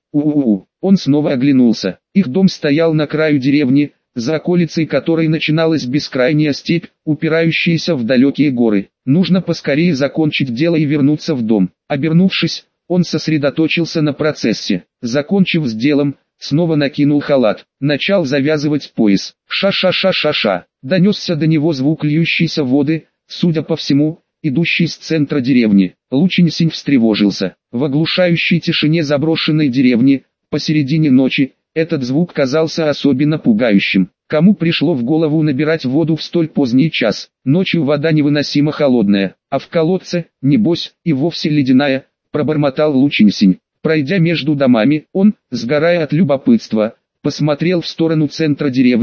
Он снова оглянулся. Их дом стоял на краю деревни, за околицей которой начиналась бескрайняя степь, упирающаяся в далекие горы. Нужно поскорее закончить дело и вернуться в дом. Обернувшись, он сосредоточился на процессе. Закончив с делом, снова накинул халат, начал завязывать пояс. Ша-ша-ша-ша-ша. Донесся до него звук льющейся воды, судя по всему, идущий с центра деревни. Лучинсинь встревожился. В оглушающей тишине заброшенной деревни, посередине ночи, этот звук казался особенно пугающим. Кому пришло в голову набирать воду в столь поздний час? Ночью вода невыносимо холодная, а в колодце, небось, и вовсе ледяная, пробормотал Лучинсинь. Пройдя между домами, он, сгорая от любопытства, посмотрел в сторону центра деревни,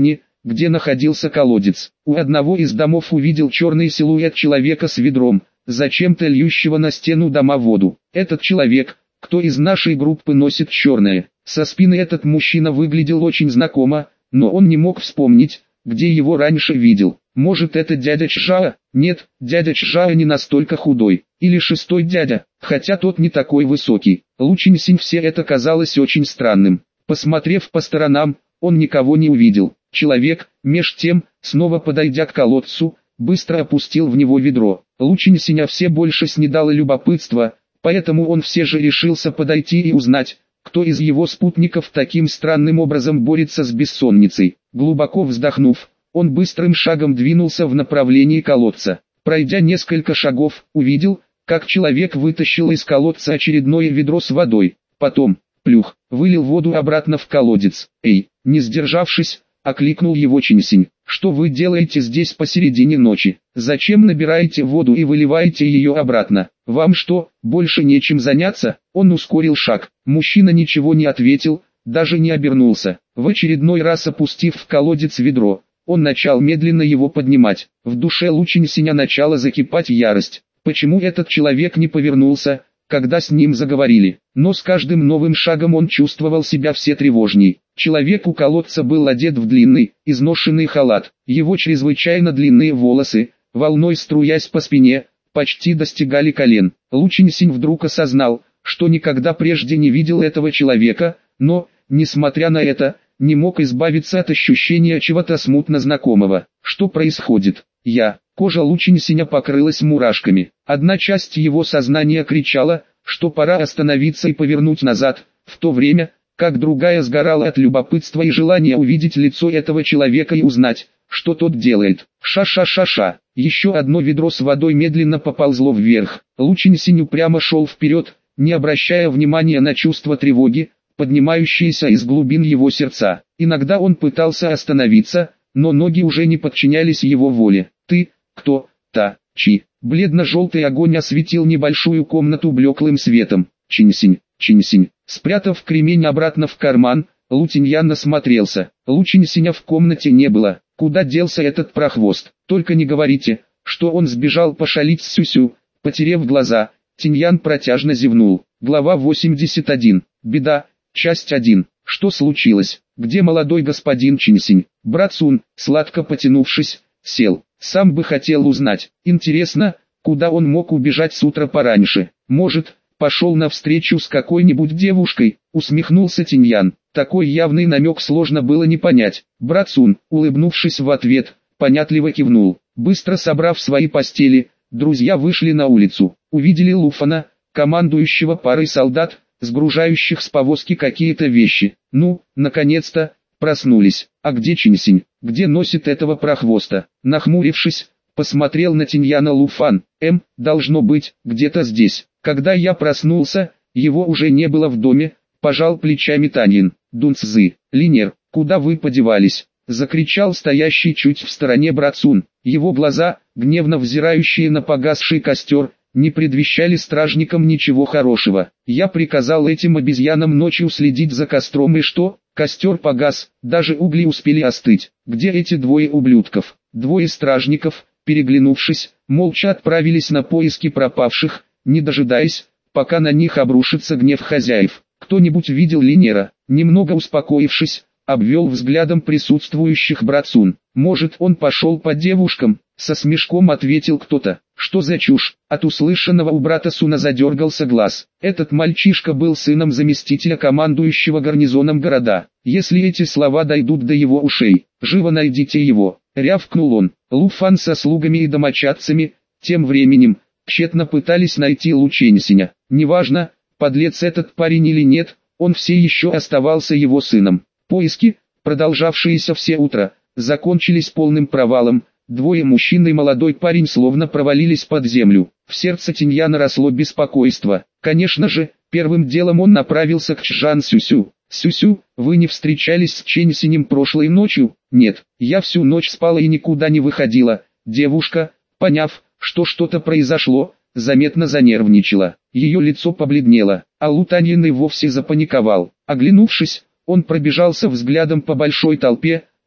где находился колодец. У одного из домов увидел черный силуэт человека с ведром, зачем-то льющего на стену дома воду. Этот человек, кто из нашей группы носит черное? Со спины этот мужчина выглядел очень знакомо, но он не мог вспомнить, где его раньше видел. Может, это дядя Чжао? Нет, дядя Чжао не настолько худой. Или шестой дядя, хотя тот не такой высокий. Лу Чиньсинь все это казалось очень странным. Посмотрев по сторонам, он никого не увидел. Человек, меж тем, снова подойдя к колодцу, быстро опустил в него ведро. Лу Чиньсиня все больше снедало любопытство, поэтому он все же решился подойти и узнать, кто из его спутников таким странным образом борется с бессонницей. Глубоко вздохнув, он быстрым шагом двинулся в направлении колодца. Пройдя несколько шагов, увидел, как человек вытащил из колодца очередное ведро с водой. Потом, плюх, вылил воду обратно в колодец. «Эй!» Не сдержавшись, окликнул его Чиньсинь. «Что вы делаете здесь посередине ночи? Зачем набираете воду и выливаете ее обратно? Вам что, больше нечем заняться?» Он ускорил шаг. Мужчина ничего не ответил, даже не обернулся. В очередной раз опустив в колодец ведро, он начал медленно его поднимать. В душе Лу Чиньсиня начала закипать ярость. Почему этот человек не повернулся, когда с ним заговорили? Но с каждым новым шагом он чувствовал себя все тревожней. Человек у колодца был одет в длинный, изношенный халат. Его чрезвычайно длинные волосы, волной струясь по спине, почти достигали колен. Лу Чиньсинь вдруг осознал, что никогда прежде не видел этого человека, но, несмотря на это, не мог избавиться от ощущения чего-то смутно знакомого. Что происходит? Кожа Лу Чиньсиня покрылась мурашками. Одна часть его сознания кричала, что пора остановиться и повернуть назад, в то время, как другая сгорала от любопытства и желания увидеть лицо этого человека и узнать, что тот делает. Ша-ша-ша-ша. Еще одно ведро с водой медленно поползло вверх. Лу Чиньсинь упрямо шел вперед, не обращая внимания на чувство тревоги, поднимающиеся из глубин его сердца. Иногда он пытался остановиться, но ноги уже не подчинялись его воле. «Ты, кто, Та-Чи?» Бледно-желтый огонь осветил небольшую комнату блеклым светом. Чиньсинь, Чиньсинь. Спрятав кремень обратно в карман, Лу Тиньян осмотрелся. Лу Чиньсиня в комнате не было. Куда делся этот прохвост? Только не говорите, что он сбежал пошалить с Сюсю. Потерев глаза, Тиньян протяжно зевнул. Глава 81. Беда. Часть 1. Что случилось? Где молодой господин Чиньсинь? Брат Сун, сладко потянувшись, сел. Сам бы хотел узнать. Интересно, куда он мог убежать с утра пораньше? Может, пошел навстречу с какой-нибудь девушкой? Усмехнулся Тиньян. Такой явный намек сложно было не понять. Брат Сун, улыбнувшись в ответ, понятливо кивнул. Быстро собрав свои постели, друзья вышли на улицу. Увидели Луфана, командующего парой солдат, сгружающих с повозки какие-то вещи. Ну, наконец-то, проснулись. А где Чиньсинь? Где носит этого прохвоста? Нахмурившись, посмотрел на Тиньяна Луфан. Должно быть, где-то здесь. Когда я проснулся, его уже не было в доме, пожал плечами Таньин. Дунцзы, Линер, куда вы подевались? Закричал стоящий чуть в стороне брат Сун. Его глаза, гневно взирающие на погасший костер, не предвещали стражникам ничего хорошего. Я приказал этим обезьянам ночью следить за костром, и что? Костер погас, даже угли успели остыть. Где эти двое ублюдков? Двое стражников, переглянувшись, молча отправились на поиски пропавших, не дожидаясь, пока на них обрушится гнев хозяев. Кто-нибудь видел Линера? Немного успокоившись, обвел взглядом присутствующих брат Сун. Может, он пошел по девушкам? Со смешком ответил кто-то. Что за чушь? От услышанного у брата Суна задергался глаз. Этот мальчишка был сыном заместителя командующего гарнизоном города. Если эти слова дойдут до его ушей, живо найдите его, рявкнул он. Луфан со слугами и домочадцами, тем временем, тщетно пытались найти Лу Чиньсиня. Неважно, подлец этот парень или нет, он все еще оставался его сыном. Поиски, продолжавшиеся все утро, закончились полным провалом. Двое мужчин и молодой парень словно провалились под землю. В сердце Тиньяна росло беспокойство. Конечно же, первым делом он направился к Чжан Сюсю. «Сюсю, вы не встречались с Чиньсинем прошлой ночью?» «Нет, я всю ночь спала и никуда не выходила». Девушка, поняв, что что-то произошло, заметно занервничала. Ее лицо побледнело, а Лу Таньин и вовсе запаниковал. Оглянувшись, он пробежался взглядом по большой толпе,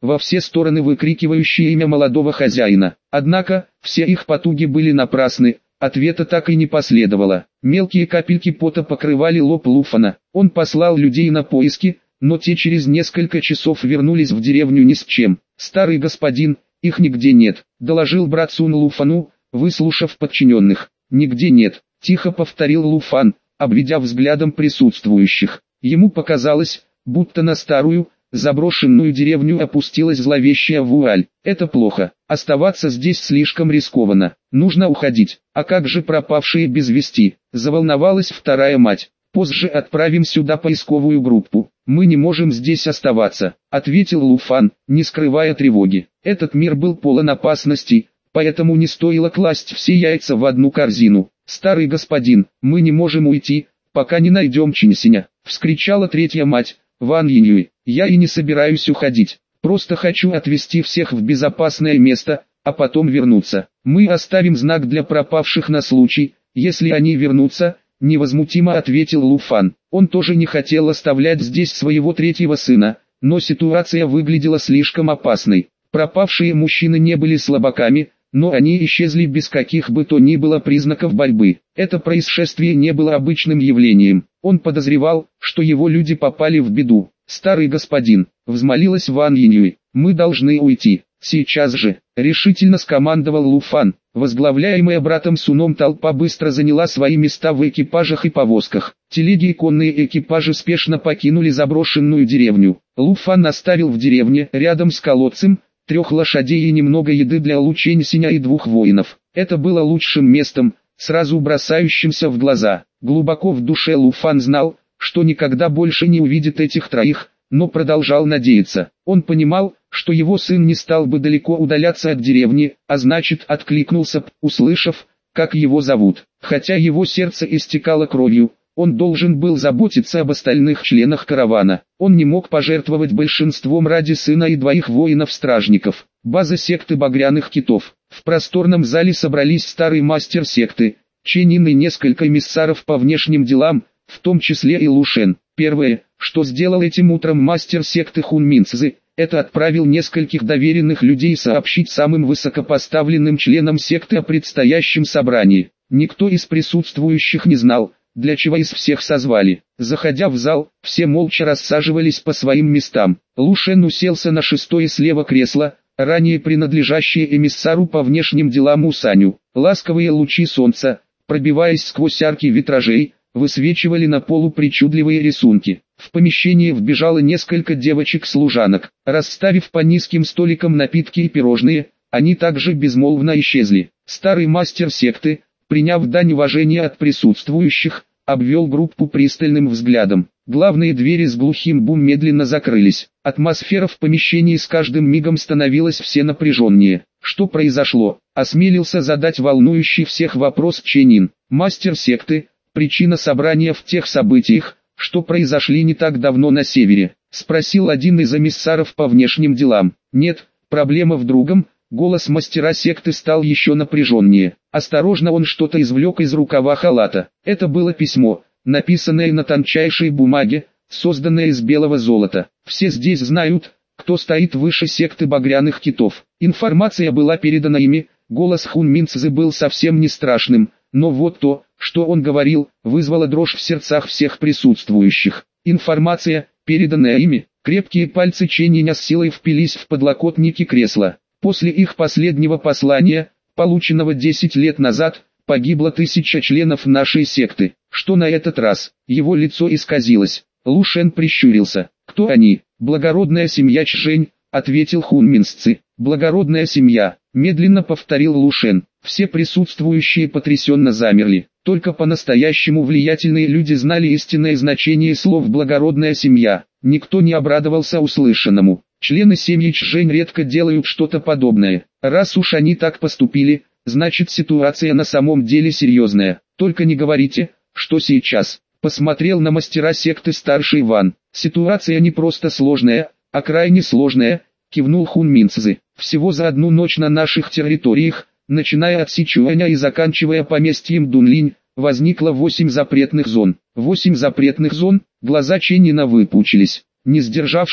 во все стороны выкрикивающие имя молодого хозяина. Однако, все их потуги были напрасны, ответа так и не последовало. Мелкие капельки пота покрывали лоб Луфана. Он послал людей на поиски, но те через несколько часов вернулись в деревню ни с чем. «Старый господин, их нигде нет», — доложил брат Сун Луфану, выслушав подчиненных. «Нигде нет», — тихо повторил Луфан, обведя взглядом присутствующих. Ему показалось, будто на старую, заброшенную деревню опустилась зловещая вуаль. «Это плохо. Оставаться здесь слишком рискованно. Нужно уходить. А как же пропавшие без вести?» — заволновалась вторая мать. «Позже отправим сюда поисковую группу. Мы не можем здесь оставаться», — ответил Луфан, не скрывая тревоги. Этот мир был полон опасностей, поэтому не стоило класть все яйца в одну корзину. «Старый господин, мы не можем уйти, пока не найдем Чинсиня», — вскричала третья мать, Ван Юнь. «Я и не собираюсь уходить, просто хочу отвезти всех в безопасное место, а потом вернуться. Мы оставим знак для пропавших на случай, если они вернутся», — невозмутимо ответил Луфан. Он тоже не хотел оставлять здесь своего третьего сына, но ситуация выглядела слишком опасной. Пропавшие мужчины не были слабаками, но они исчезли без каких бы то ни было признаков борьбы. Это происшествие не было обычным явлением. Он подозревал, что его люди попали в беду. «Старый господин», — взмолилась Ван Юнь, — «мы должны уйти. Сейчас же», — решительно скомандовал Луфан. Возглавляемая братом Суном толпа быстро заняла свои места в экипажах и повозках. Телеги и конные экипажи спешно покинули заброшенную деревню. Луфан оставил в деревне, рядом с колодцем, 3 лошадей и немного еды для Лу Чэньсиня и 2 воинов. Это было лучшим местом, сразу бросающимся в глаза. Глубоко в душе Луфан знал, что никогда больше не увидит этих троих, но продолжал надеяться. Он понимал, что его сын не стал бы далеко удаляться от деревни, а значит откликнулся, услышав, как его зовут. Хотя его сердце истекало кровью, он должен был заботиться об остальных членах каравана. Он не мог пожертвовать большинством ради сына и 2 воинов-стражников. База секты Багряных Китов. В просторном зале собрались старый мастер секты, Ченин и несколько эмиссаров по внешним делам, в том числе и Лушен. Первое, что сделал этим утром мастер секты Хун Минцзы, это отправил нескольких доверенных людей сообщить самым высокопоставленным членам секты о предстоящем собрании. Никто из присутствующих не знал, для чего из всех созвали. Заходя в зал, все молча рассаживались по своим местам. Лушен уселся на 6-е слева кресло, ранее принадлежащее эмиссару по внешним делам Усаню. Ласковые лучи солнца, пробиваясь сквозь арки витражей, высвечивали на полу причудливые рисунки. В помещение вбежало несколько девочек-служанок. Расставив по низким столикам напитки и пирожные, они также безмолвно исчезли. Старый мастер секты, приняв дань уважения от присутствующих, обвел группу пристальным взглядом. Главные двери с глухим бум медленно закрылись. Атмосфера в помещении с каждым мигом становилась все напряженнее. Что произошло? Осмелился задать волнующий всех вопрос Ченин. Мастер секты, причина собрания в тех событиях, что произошли не так давно на севере, спросил один из эмиссаров по внешним делам. Нет, проблема в другом. Голос мастера секты стал еще напряженнее. Осторожно он что-то извлек из рукава халата. Это было письмо, написанное на тончайшей бумаге, созданное из белого золота. Все здесь знают, кто стоит выше секты Багряных Китов. Информация была передана ими, голос Хун Минцзы был совсем не страшным, но вот то, что он говорил, вызвало дрожь в сердцах всех присутствующих. Информация, переданная ими, крепкие пальцы Чениня с силой впились в подлокотники кресла. После их последнего послания, полученного 10 лет назад, погибло 1000 членов нашей секты. Что на этот раз? Его лицо исказилось. Лушен прищурился. Кто они? Благородная семья Чжэнь, ответил Хун Минцзы. Благородная семья, медленно повторил Лушен. Все присутствующие потрясенно замерли. Только по-настоящему влиятельные люди знали истинное значение слов «благородная семья». Никто не обрадовался услышанному. Члены семьи Чжэнь редко делают что-то подобное. Раз уж они так поступили, значит ситуация на самом деле серьезная. Только не говорите, что сейчас. Посмотрел на мастера секты старший Ван. Ситуация не просто сложная, а крайне сложная, кивнул Хун Минцзы. Всего за одну ночь на наших территориях, начиная от Сичуаня и заканчивая поместьем Дунлинь, возникло 8 запретных зон. 8 запретных зон, глаза Ченина выпучились. Не сдержавшись,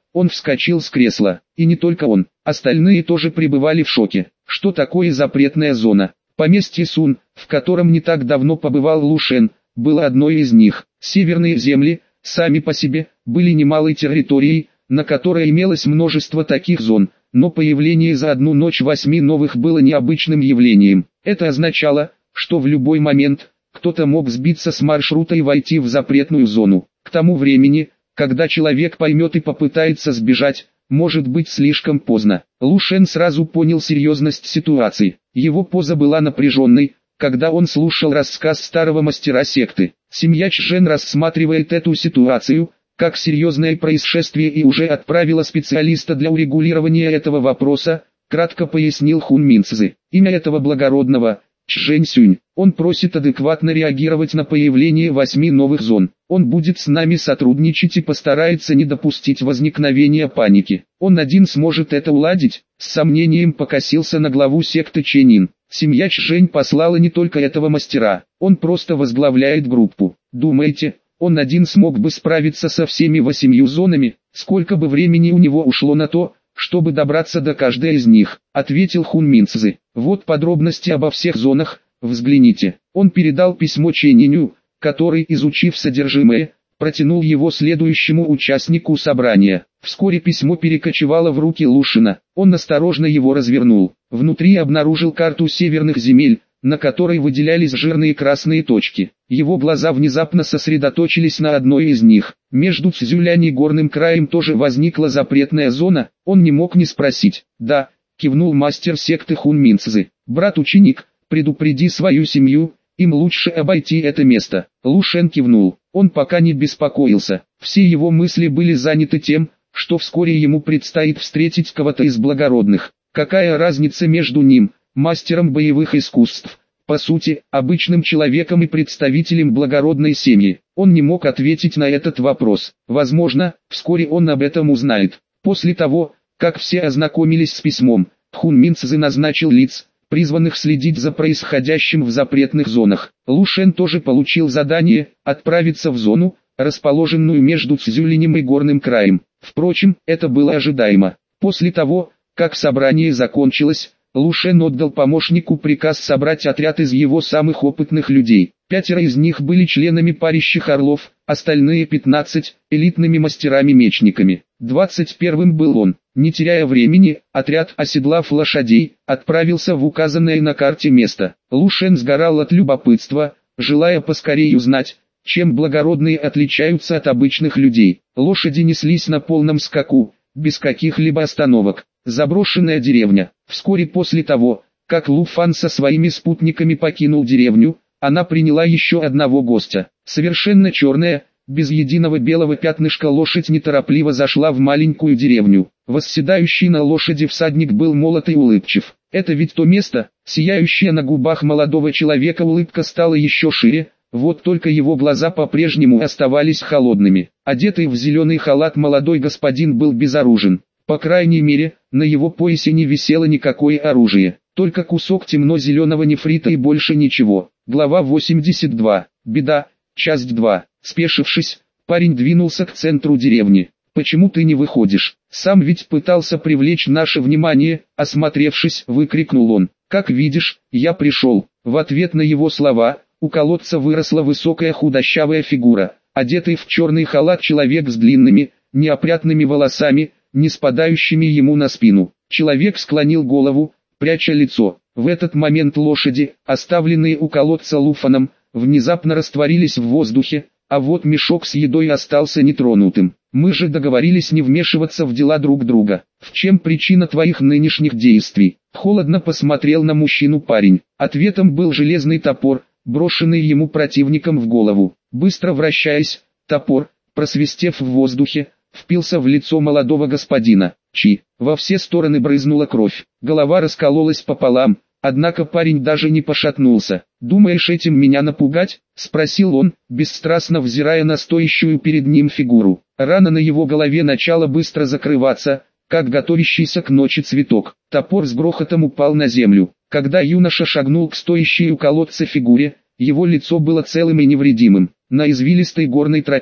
Он вскочил с кресла, и не только он, остальные тоже пребывали в шоке. Что такое запретная зона? Поместье Сун, в котором не так давно побывал Лушен, было одной из них. Северные земли, сами по себе, были немалой территорией, на которой имелось множество таких зон, но появление за одну ночь 8 новых было необычным явлением. Это означало, что в любой момент кто-то мог сбиться с маршрута и войти в запретную зону. К тому времени, когда человек поймет и попытается сбежать, может быть слишком поздно. Лушен сразу понял серьезность ситуации. Его поза была напряженной, когда он слушал рассказ старого мастера секты. Семья Чжэн рассматривает эту ситуацию как серьезное происшествие и уже отправила специалиста для урегулирования этого вопроса, кратко пояснил Хун Минцзы. Имя этого благородного – Чжэнь Сюнь. Он просит адекватно реагировать на появление 8 новых зон. Он будет с нами сотрудничать и постарается не допустить возникновения паники. Он один сможет это уладить. С сомнением покосился на главу секты Чэнин. Семья Чжэнь послала не только этого мастера, он просто возглавляет группу. Думаете, он один смог бы справиться со всеми 8 зонами? Сколько бы времени у него ушло на то, чтобы добраться до каждой из них, ответил Хун Минцзы. Вот подробности обо всех зонах, взгляните. Он передал письмо Чэниню, который, изучив содержимое, протянул его следующему участнику собрания. Вскоре письмо перекочевало в руки Лушина. Он осторожно его развернул. Внутри обнаружил карту северных земель, на которой выделялись жирные красные точки. Его глаза внезапно сосредоточились на одной из них. Между Цзюлянь и горным краем тоже возникла запретная зона, он не мог не спросить. «Да», — кивнул мастер секты Хун Минцзы. «Брат-ученик, предупреди свою семью, им лучше обойти это место». Лушен кивнул. Он пока не беспокоился. Все его мысли были заняты тем, что вскоре ему предстоит встретить кого-то из благородных. Какая разница между ним, мастером боевых искусств, по сути, обычным человеком и представителем благородной семьи? Он не мог ответить на этот вопрос. Возможно, вскоре он об этом узнает. После того, как все ознакомились с письмом, Хун Минцзы назначил лиц, призванных следить за происходящим в запретных зонах. Лушен тоже получил задание отправиться в зону, расположенную между Цзюлинем и горным краем. Впрочем, это было ожидаемо. После того, как собрание закончилось, Лушен отдал помощнику приказ собрать отряд из его самых опытных людей. 5 из них были членами парящих орлов, остальные 15 – элитными мастерами-мечниками. 21-м был он. Не теряя времени, отряд, оседлав лошадей, отправился в указанное на карте место. Лушен сгорал от любопытства, желая поскорее узнать, чем благородные отличаются от обычных людей. Лошади неслись на полном скаку, без каких-либо остановок. Заброшенная деревня. Вскоре после того, как Лу Фан со своими спутниками покинул деревню, она приняла еще одного гостя. Совершенно черная, без единого белого пятнышка лошадь неторопливо зашла в маленькую деревню. Восседающий на лошади всадник был молод и улыбчив. Это ведь то место. Сияющая на губах молодого человека улыбка стала еще шире, вот только его глаза по-прежнему оставались холодными. Одетый в зеленый халат молодой господин был безоружен. По крайней мере, на его поясе не висело никакое оружие, только кусок темно-зеленого нефрита и больше ничего. Глава 82. Беда. Часть 2. Спешившись, парень двинулся к центру деревни. «Почему ты не выходишь? Сам ведь пытался привлечь наше внимание», осмотревшись, выкрикнул он. «Как видишь, я пришел». В ответ на его слова, у колодца выросла высокая худощавая фигура, одетый в черный халат человек с длинными, неопрятными волосами, не спадающими ему на спину. Человек склонил голову, пряча лицо. В этот момент лошади, оставленные у колодца Луфаном, внезапно растворились в воздухе, а вот мешок с едой остался нетронутым. «Мы же договорились не вмешиваться в дела друг друга. В чем причина твоих нынешних действий?» Холодно посмотрел на мужчину парень. Ответом был железный топор, брошенный ему противником в голову. Быстро вращаясь, топор, просвистев в воздухе, впился в лицо молодого господина. Чи! Во все стороны брызнула кровь. Голова раскололась пополам, однако парень даже не пошатнулся. «Думаешь этим меня напугать?» — спросил он, бесстрастно взирая на стоящую перед ним фигуру. Рана на его голове начала быстро закрываться, как готовящийся к ночи цветок. Топор с грохотом упал на землю. Когда юноша шагнул к стоящей у колодца фигуре, его лицо было целым и невредимым. На извилистой горной тропе,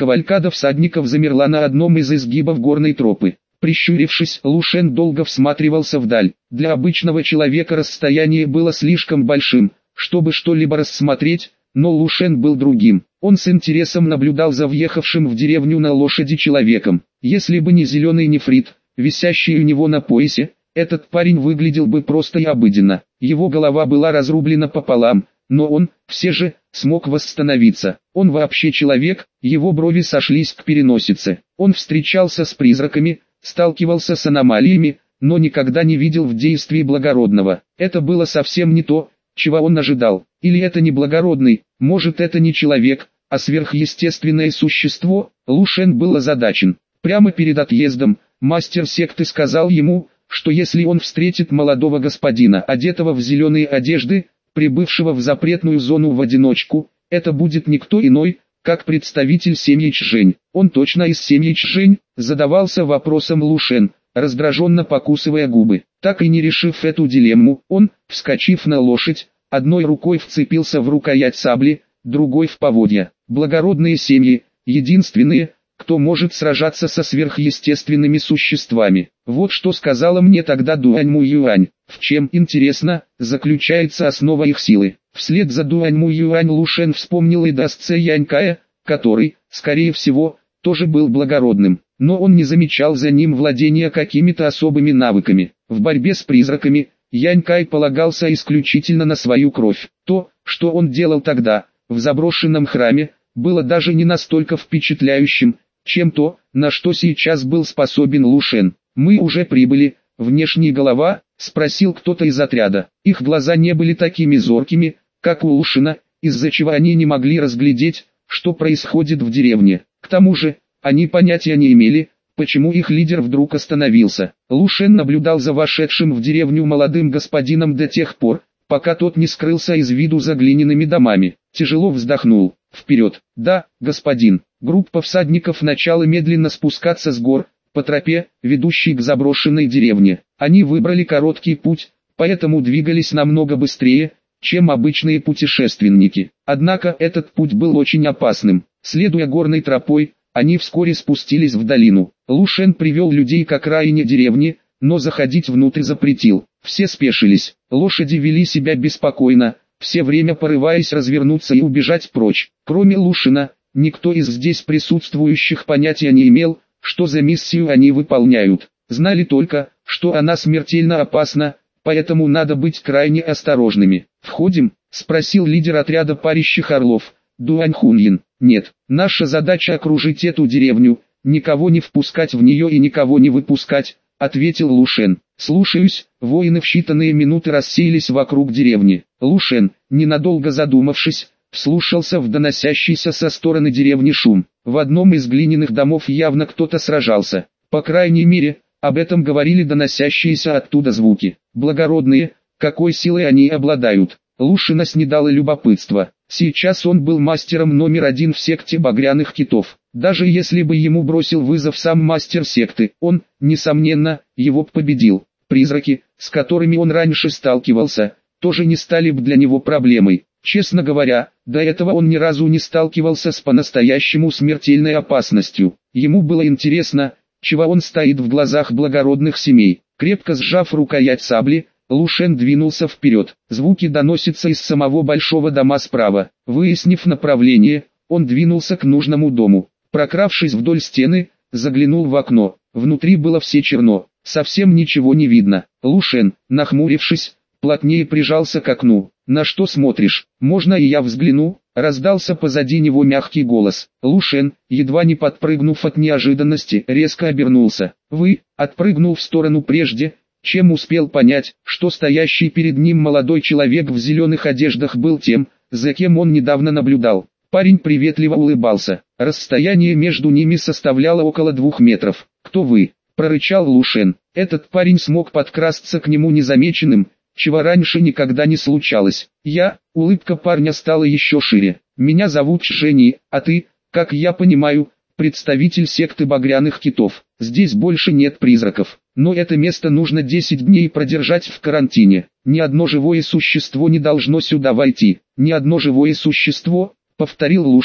Кавалькада всадников замерла на одном из изгибов горной тропы. Прищурившись, Лушен долго всматривался вдаль. Для обычного человека расстояние было слишком большим, чтобы что-либо рассмотреть, но Лушен был другим. Он с интересом наблюдал за въехавшим в деревню на лошади человеком. Если бы не зеленый нефрит, висящий у него на поясе, этот парень выглядел бы просто и обыденно. Его голова была разрублена пополам, но он, все же, смог восстановиться. Он вообще человек, его брови сошлись к переносице. Он встречался с призраками, сталкивался с аномалиями, но никогда не видел в действии благородного. Это было совсем не то, чего он ожидал. Или это не благородный, может это не человек, а сверхъестественное существо. Лушен был озадачен. Прямо перед отъездом, мастер секты сказал ему, что если он встретит молодого господина, одетого в зеленые одежды, прибывшего в запретную зону в одиночку, это будет никто иной, как представитель семьи Чжэнь. Он точно из семьи Чжэнь, задавался вопросом Лушен, раздраженно покусывая губы. Так и не решив эту дилемму, он, вскочив на лошадь, одной рукой вцепился в рукоять сабли, другой в поводья. Благородные семьи, единственные, кто может сражаться со сверхъестественными существами. Вот что сказала мне тогда Дуаньму Юань. В чем, интересно, заключается основа их силы. Вслед за Дуаньму Юань Лушен вспомнил и Дасце Янькая, который, скорее всего, тоже был благородным. Но он не замечал за ним владения какими-то особыми навыками. В борьбе с призраками, Янькай полагался исключительно на свою кровь. То, что он делал тогда, в заброшенном храме, было даже не настолько впечатляющим, чем то, на что сейчас был способен Лушен. «Мы уже прибыли, внешняя голова?» — спросил кто-то из отряда. Их глаза не были такими зоркими, как у Лушена, из-за чего они не могли разглядеть, что происходит в деревне. К тому же, они понятия не имели, почему их лидер вдруг остановился. Лушен наблюдал за вошедшим в деревню молодым господином до тех пор, пока тот не скрылся из виду за глиняными домами. Тяжело вздохнул. «Вперед!» «Да, господин!» Группа всадников начала медленно спускаться с гор, по тропе, ведущей к заброшенной деревне. Они выбрали короткий путь, поэтому двигались намного быстрее, чем обычные путешественники. Однако этот путь был очень опасным. Следуя горной тропой, они вскоре спустились в долину. Лушен привел людей к окраине деревни, но заходить внутрь запретил. Все спешились. Лошади вели себя беспокойно, все время порываясь развернуться и убежать прочь. Кроме Лушена, никто из здесь присутствующих понятия не имел, что за миссию они выполняют. Знали только, что она смертельно опасна, поэтому надо быть крайне осторожными. «Входим?» — спросил лидер отряда парящих орлов, Дуань Хуньин. «Нет, наша задача окружить эту деревню, никого не впускать в нее и никого не выпускать», — ответил Лушен. «Слушаюсь». Воины в считанные минуты рассеялись вокруг деревни. Лушен, ненадолго задумавшись, вслушался в доносящийся со стороны деревни шум. В одном из глиняных домов явно кто-то сражался. По крайней мере, об этом говорили доносящиеся оттуда звуки. Благородные, какой силой они обладают. Лушена снедало любопытство. Сейчас он был мастером номер один в секте багряных китов. Даже если бы ему бросил вызов сам мастер секты, он, несомненно, его победил. Призраки, с которыми он раньше сталкивался, тоже не стали бы для него проблемой. Честно говоря, до этого он ни разу не сталкивался с по-настоящему смертельной опасностью. Ему было интересно, чего он стоит в глазах благородных семей. Крепко сжав рукоять сабли, Лушен двинулся вперед. Звуки доносятся из самого большого дома справа. Выяснив направление, он двинулся к нужному дому. Прокравшись вдоль стены, заглянул в окно. Внутри было все черно, совсем ничего не видно. Лушен, нахмурившись, плотнее прижался к окну. «На что смотришь? Можно и я взгляну?» — раздался позади него мягкий голос. Лушен, едва не подпрыгнув от неожиданности, резко обернулся. «Вы?» — отпрыгнул в сторону прежде, чем успел понять, что стоящий перед ним молодой человек в зеленых одеждах был тем, за кем он недавно наблюдал. Парень приветливо улыбался. Расстояние между ними составляло около 2 метров. «Кто вы?» — прорычал Лушен. Этот парень смог подкрасться к нему незамеченным, чего раньше никогда не случалось. «Я», — улыбка парня стала еще шире. «Меня зовут Чжэнь, а ты, как я понимаю, представитель секты багряных китов. Здесь больше нет призраков, но это место нужно 10 дней продержать в карантине. Ни одно живое существо не должно сюда войти». «Ни одно живое существо», — повторил Лушен.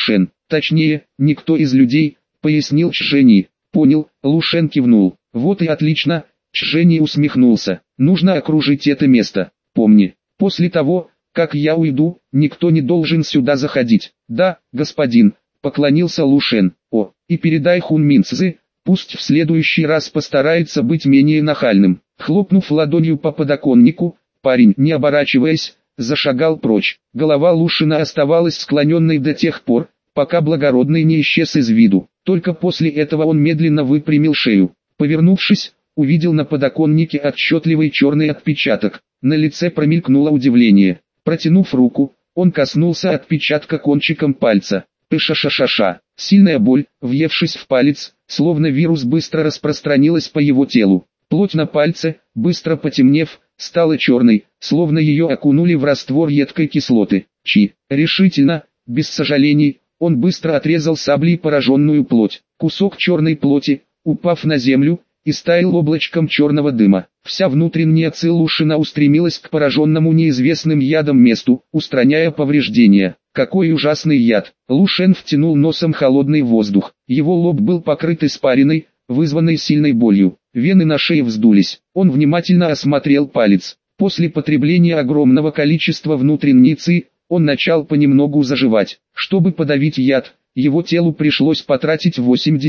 точнее, никто из людей, пояснил Чжени. Понял, Лушен кивнул. Вот и отлично, Чжени усмехнулся. Нужно окружить это место. Помни, после того, как я уйду, никто не должен сюда заходить. Да, господин, поклонился Лушен. О, и передай Хун Минцзы, пусть в следующий раз постарается быть менее нахальным. Хлопнув ладонью по подоконнику, парень, не оборачиваясь, зашагал прочь. Голова Лушина оставалась склоненной до тех пор, пока благородный не исчез из виду. Только после этого он медленно выпрямил шею. Повернувшись, увидел на подоконнике отчетливый черный отпечаток. На лице промелькнуло удивление. Протянув руку, он коснулся отпечатка кончиком пальца. Пыша-ша-ша-ша. Сильная боль, въевшись в палец, словно вирус, быстро распространилась по его телу. Плоть на пальце, быстро потемнев, стала черной, словно ее окунули в раствор едкой кислоты. Решительно, без сожалений, он быстро отрезал саблей пораженную плоть. Кусок черной плоти, упав на землю, истаял облачком черного дыма. Вся внутренняя ци Лушина устремилась к пораженному неизвестным ядом месту, устраняя повреждения. Какой ужасный яд! Лушен втянул носом холодный воздух. Его лоб был покрыт испариной, вызванной сильной болью. Вены на шее вздулись. Он внимательно осмотрел палец. После потребления огромного количества внутренней ци, он начал понемногу заживать. Чтобы подавить яд, его телу пришлось потратить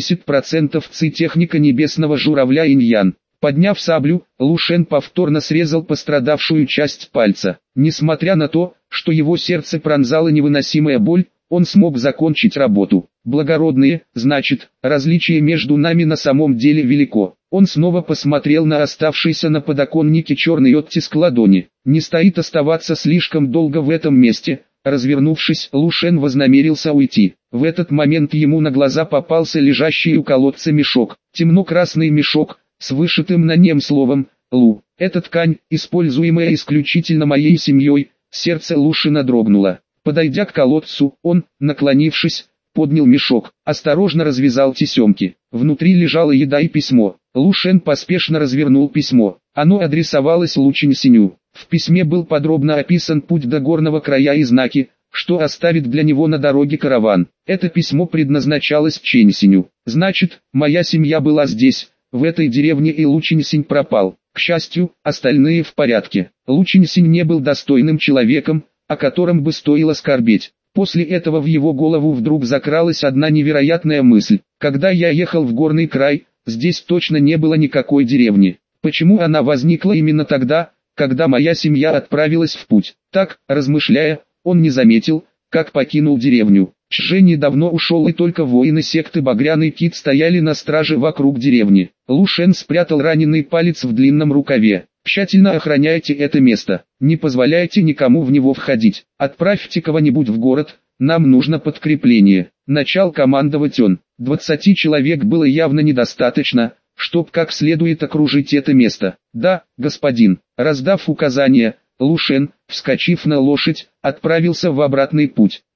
80% ци техника небесного журавля инь-ян. Подняв саблю, Лушен повторно срезал пострадавшую часть пальца. Несмотря на то, что его сердце пронзала невыносимая боль, он смог закончить работу. Благородные, значит, различие между нами на самом деле велико. Он снова посмотрел на оставшийся на подоконнике черный оттиск ладони. Не стоит оставаться слишком долго в этом месте. Развернувшись, Лушен вознамерился уйти. В этот момент ему на глаза попался лежащий у колодца мешок. Темно-красный мешок, с вышитым на нем словом «Лу». Это ткань, используемая исключительно моей семьей. Сердце Лушина дрогнуло. Подойдя к колодцу, он, наклонившись, поднял мешок, осторожно развязал тесемки. Внутри лежала еда и письмо. Лушен поспешно развернул письмо. Оно адресовалось Лу Чинсиню. В письме был подробно описан путь до горного края и знаки, что оставит для него на дороге караван. Это письмо предназначалось Чинсиню. Значит, моя семья была здесь, в этой деревне, и Лу Чинсинь пропал. К счастью, остальные в порядке. Лу Чинсинь не был достойным человеком, о котором бы стоило скорбеть. После этого в его голову вдруг закралась одна невероятная мысль. Когда я ехал в горный край, здесь точно не было никакой деревни. Почему она возникла именно тогда, когда моя семья отправилась в путь? Так, размышляя, он не заметил, как покинул деревню. Чжени давно ушел, и только воины секты Багряный Кит стояли на страже вокруг деревни. Лушен спрятал раненый палец в длинном рукаве. Тщательно охраняйте это место, не позволяйте никому в него входить. Отправьте кого-нибудь в город, нам нужно подкрепление. Начал командовать он. 20 человек было явно недостаточно, чтоб как следует окружить это место. Да, господин. Раздав указания, Лушен, вскочив на лошадь, отправился в обратный путь.